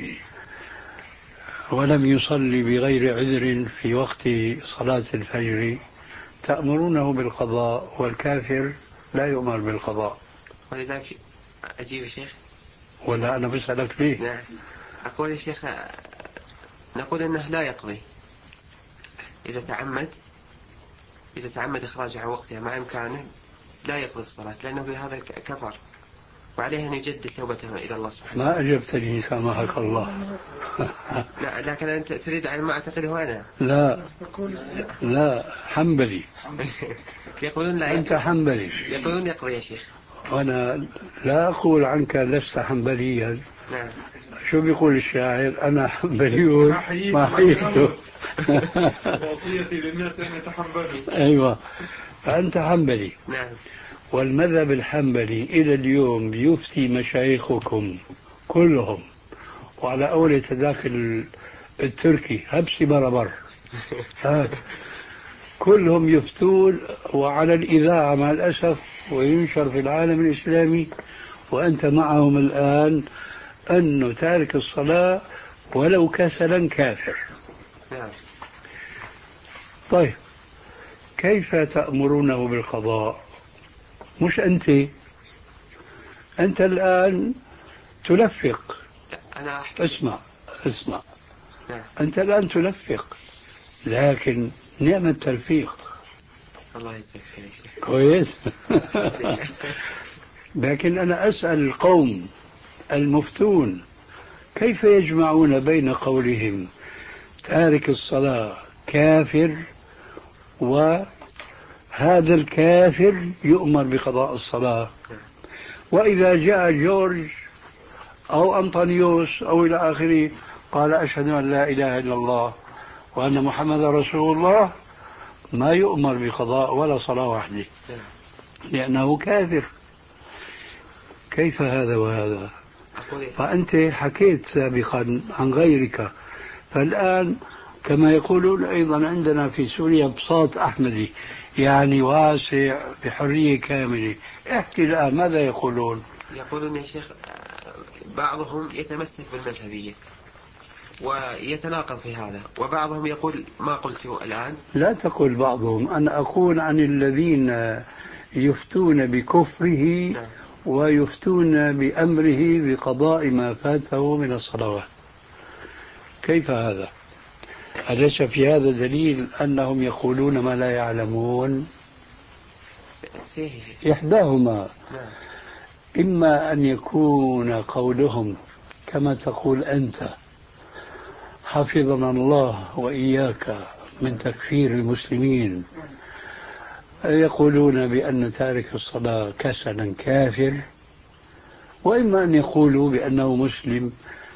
ولم يصلي بغير عذر في وقت صلاة الفجر تأمرونه بالقضاء، والكافر لا يؤمر بالقضاء؟ ولذلك أجيب يا شيخ. ولا أنا بسألك ليه؟ نعم أقول يا شيخ نقول أنه لا يقضي إذا تعمد إذا تعمد إخراجها عن وقتها مع إمكانه، لا يقضي الصلاة لأنه بهذا كفر، وعليه أن يجدد توبته إلى الله سبحانه. ما أجبتني سامحك الله. لا لكن أنت تريد على ما أعتقده أنا. لا لا حنبلي. يقولون لا أنت حنبلي. يقولون يقضي يا شيخ. وأنا لا أقول عنك لست حنبليا. نعم. شو بيقول الشاعر؟ أنا حنبلي ما حييته. وصيتي للناس أن يتحنبلوا. أيوة، فأنت حنبلي. نعم. والمذهب الحنبلي إلى اليوم يفتي مشايخكم كلهم، وعلى أول ذاك التركي هبسي بربر كلهم يفتون، وعلى الإذاعة مع الأسف، وينشر في العالم الإسلامي، وأنت معهم الآن، أنه تارك الصلاة ولو كسلا كافر. نعم. طيب كيف تأمرونه بالقضاء؟ مش أنت أنت الآن تلفق. أنا أحكي. اسمع اسمع نعم. أنت الآن تلفق، لكن نعم التلفيق. الله يجزاك خير يا شيخ. كويس. لكن أنا أسأل القوم المفتون كيف يجمعون بين قولهم تارك الصلاة كافر وهذا الكافر يؤمر بقضاء الصلاة؟ وإذا جاء جورج أو أنطونيوس أو إلى آخره قال أشهد أن لا إله إلا الله وأن محمد رسول الله، ما يؤمر بقضاء ولا صلاة واحدة لأنه كافر. كيف هذا وهذا؟ فأنت حكيت سابقا عن غيرك، فالآن كما يقولون أيضا عندنا في سوريا بساط أحمدي، يعني واسع بحرية كاملة. احكي الآن ماذا يقولون؟ يقولون يا شيخ بعضهم يتمسك بالمذهبية ويتناقض في هذا، وبعضهم يقول ما قلته الآن. لا تقول بعضهم، أنا أقول عن الذين يفتون بكفره نعم. ويفتون بأمره بقضاء ما فاته من الصلوات. كيف هذا؟ أليس في هذا دليل أنهم يقولون ما لا يعلمون؟ فيه إحداهما نعم. إما أن يكون قولهم كما تقول أنت حفظنا الله وإياك من تكفير المسلمين، يقولون بأن تارك الصلاة كسلا كافر، وإما أن يقولوا بأنه مسلم،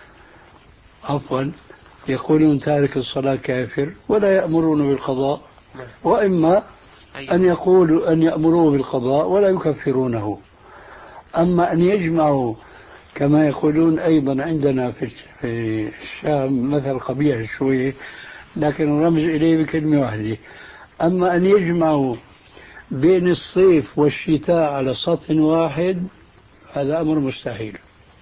عفوا يقولون تارك الصلاة كافر ولا يأمرون بالقضاء، وإما أن يقولوا أن يأمروا بالقضاء ولا يكفرونه. أما أن يجمعوا كما يقولون أيضا عندنا في الشام مثل قبيح شوي لكن رمز إليه بكلمة واحدة، أما أن يجمعوا بين الصيف والشتاء على سطح واحد هذا أمر مستحيل.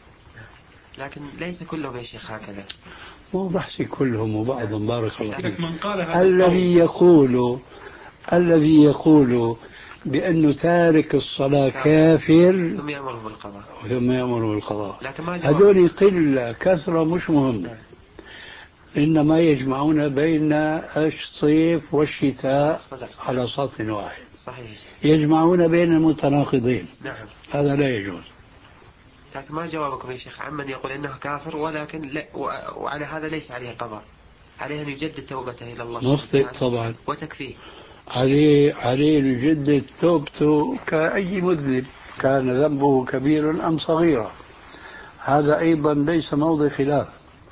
لكن ليس كلهم يا شيخ هكذا. مو بحثي كلهم وبعضهم بارك الله فيك. الذي الذي يقول الذي يقول بأنه تارك الصلاة كافر ثم يأمر بالقضاء ثم يأمر بالقضاء لكن هذول قلة كثرة مش مهم. إنما يجمعون بين الصيف والشتاء على سطح واحد. صحيح. يجمعون بين المتناقضين. نعم. هذا لا يجوز. لكن ما جوابكم يا شيخ عمن يقول إنه كافر ولكن لا وعلى هذا ليس عليه قضاء، عليه أن يجدد توبته إلى الله مخطئ طبعا وتكفيه. عليه عليه أن يجدد توبته كأي مذنب كان ذنبه كبير أم صغيرا، هذا أيضا ليس موضع خلاف.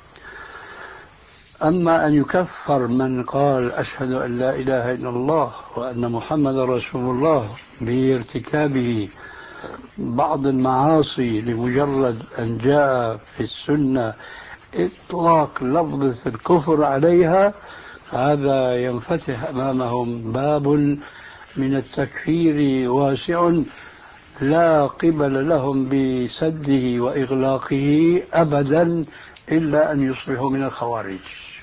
أما أن يكفر من قال أشهد أن لا إله إلا الله وأن محمد رسول الله بارتكابه بعض المعاصي لمجرد أن جاء في السنة إطلاق لفظة الكفر عليها، هذا ينفتح أمامهم باب من التكفير واسع لا قبل لهم بسده وإغلاقه أبدا إلا أن يصبحوا من الخوارج.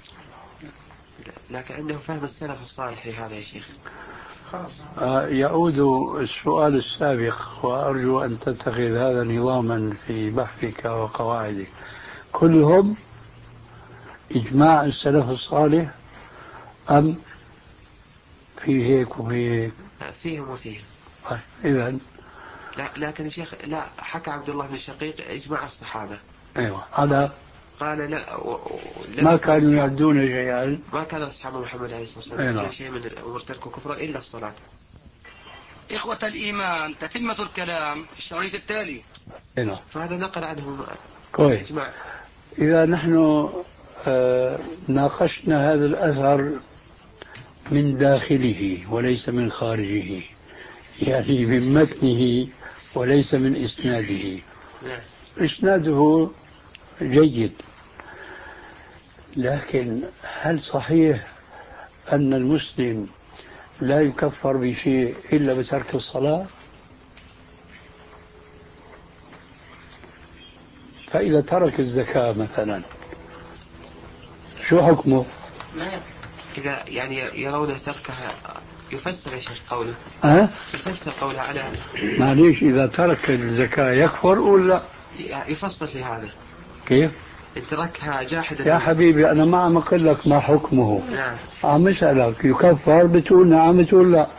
لكن عنده فهم السلف الصالح في هذا يا شيخ. يعود السؤال السابق وأرجو أن تتخذ هذا نظاما في بحثك وقواعدك. كلهم إجماع السلف الصالح أم في هيك وفي هيك؟ فيهم وفيهم. إذن لا لكن يا شيخ لا حكى عبد الله بن الشقيق إجماع الصحابة. أيوة على قال لا و... ما كانوا يعدون شيئا، ما كان أصحاب محمد عليه الصلاة والسلام أيوة. في شيء من الأمور تركوا كفرا إلا الصلاة. إخوة الإيمان تتمة الكلام في الشريط التالي. أيوة. فهذا نقل عنهم كويس. إجماع. إذا نحن آه ناقشنا هذا الأثر من داخله وليس من خارجه، يعني من متنه وليس من إسناده. إسناده جيد، لكن هل صحيح أن المسلم لا يكفر بشيء إلا بترك الصلاة؟ فإذا ترك الزكاة مثلا شو حكمه؟ إذا يعني يرون تركها يفسر يا شيخ قوله. أه؟ يفسر قوله على معليش إذا ترك الزكاة يكفر ولا؟ يفصل في هذا. كيف؟ إن تركها جاحدا. يا حبيبي أنا ما عم أقول لك ما حكمه. نعم. عم أسألك يكفر بتقول نعم بتقول لا.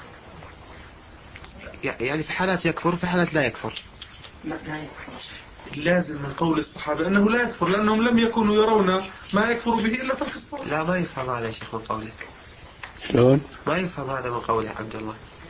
يعني في حالات يكفر في حالات لا يكفر. لا لا يكفر. لازم من قول الصحابة أنه لا يكفر لأنهم لم يكونوا يرون ما يكفر به إلا ترك الصلاة. لا ما يفهم هذا يا شيخ من قولك. شلون؟ ما يفهم هذا من قوله عبد الله.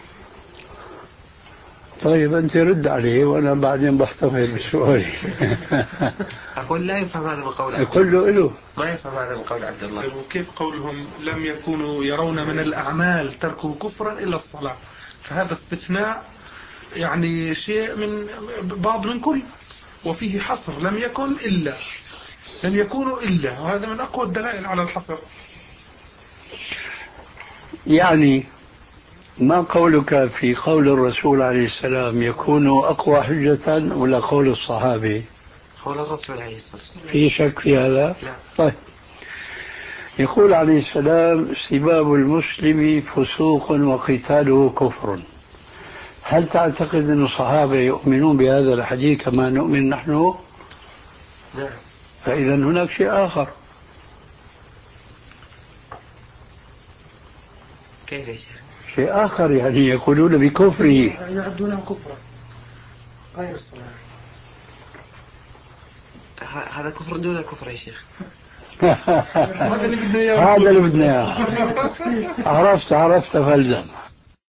طيب أنت رد عليه وأنا بعدين بحتفظ بسؤالي. أقول لا يفهم هذا من قول عبد يقول له إله ما يفهم هذا من قول عبد الله. طيب وكيف قولهم لم يكونوا يرون من الأعمال تركه كفرا إلا الصلاة؟ فهذا استثناء يعني شيء من بعض من كل، وفيه حصر لم يكن إلا، لم يكونوا إلا، وهذا من أقوى الدلائل على الحصر. يعني ما قولك في قول الرسول عليه السلام يكون أقوى حجة ولا قول الصحابي؟ قول الرسول عليه الصلاة والسلام. في شك في هذا؟ لا. طيب. يقول عليه السلام سباب المسلم فسوق وقتاله كفر. هل تعتقد أن الصحابة يؤمنون بهذا الحديث كما نؤمن نحن؟ نعم. فإذا هناك شيء آخر. كيف يا شيخ؟ شيء آخر يعني يقولون بكفره. يعدونه كفرا غير الصلاة. هذا كفر دون كفر يا شيخ. هذا اللي بدنا اياه. هذا اللي بدنا اياه. عرفت عرفت فلزم.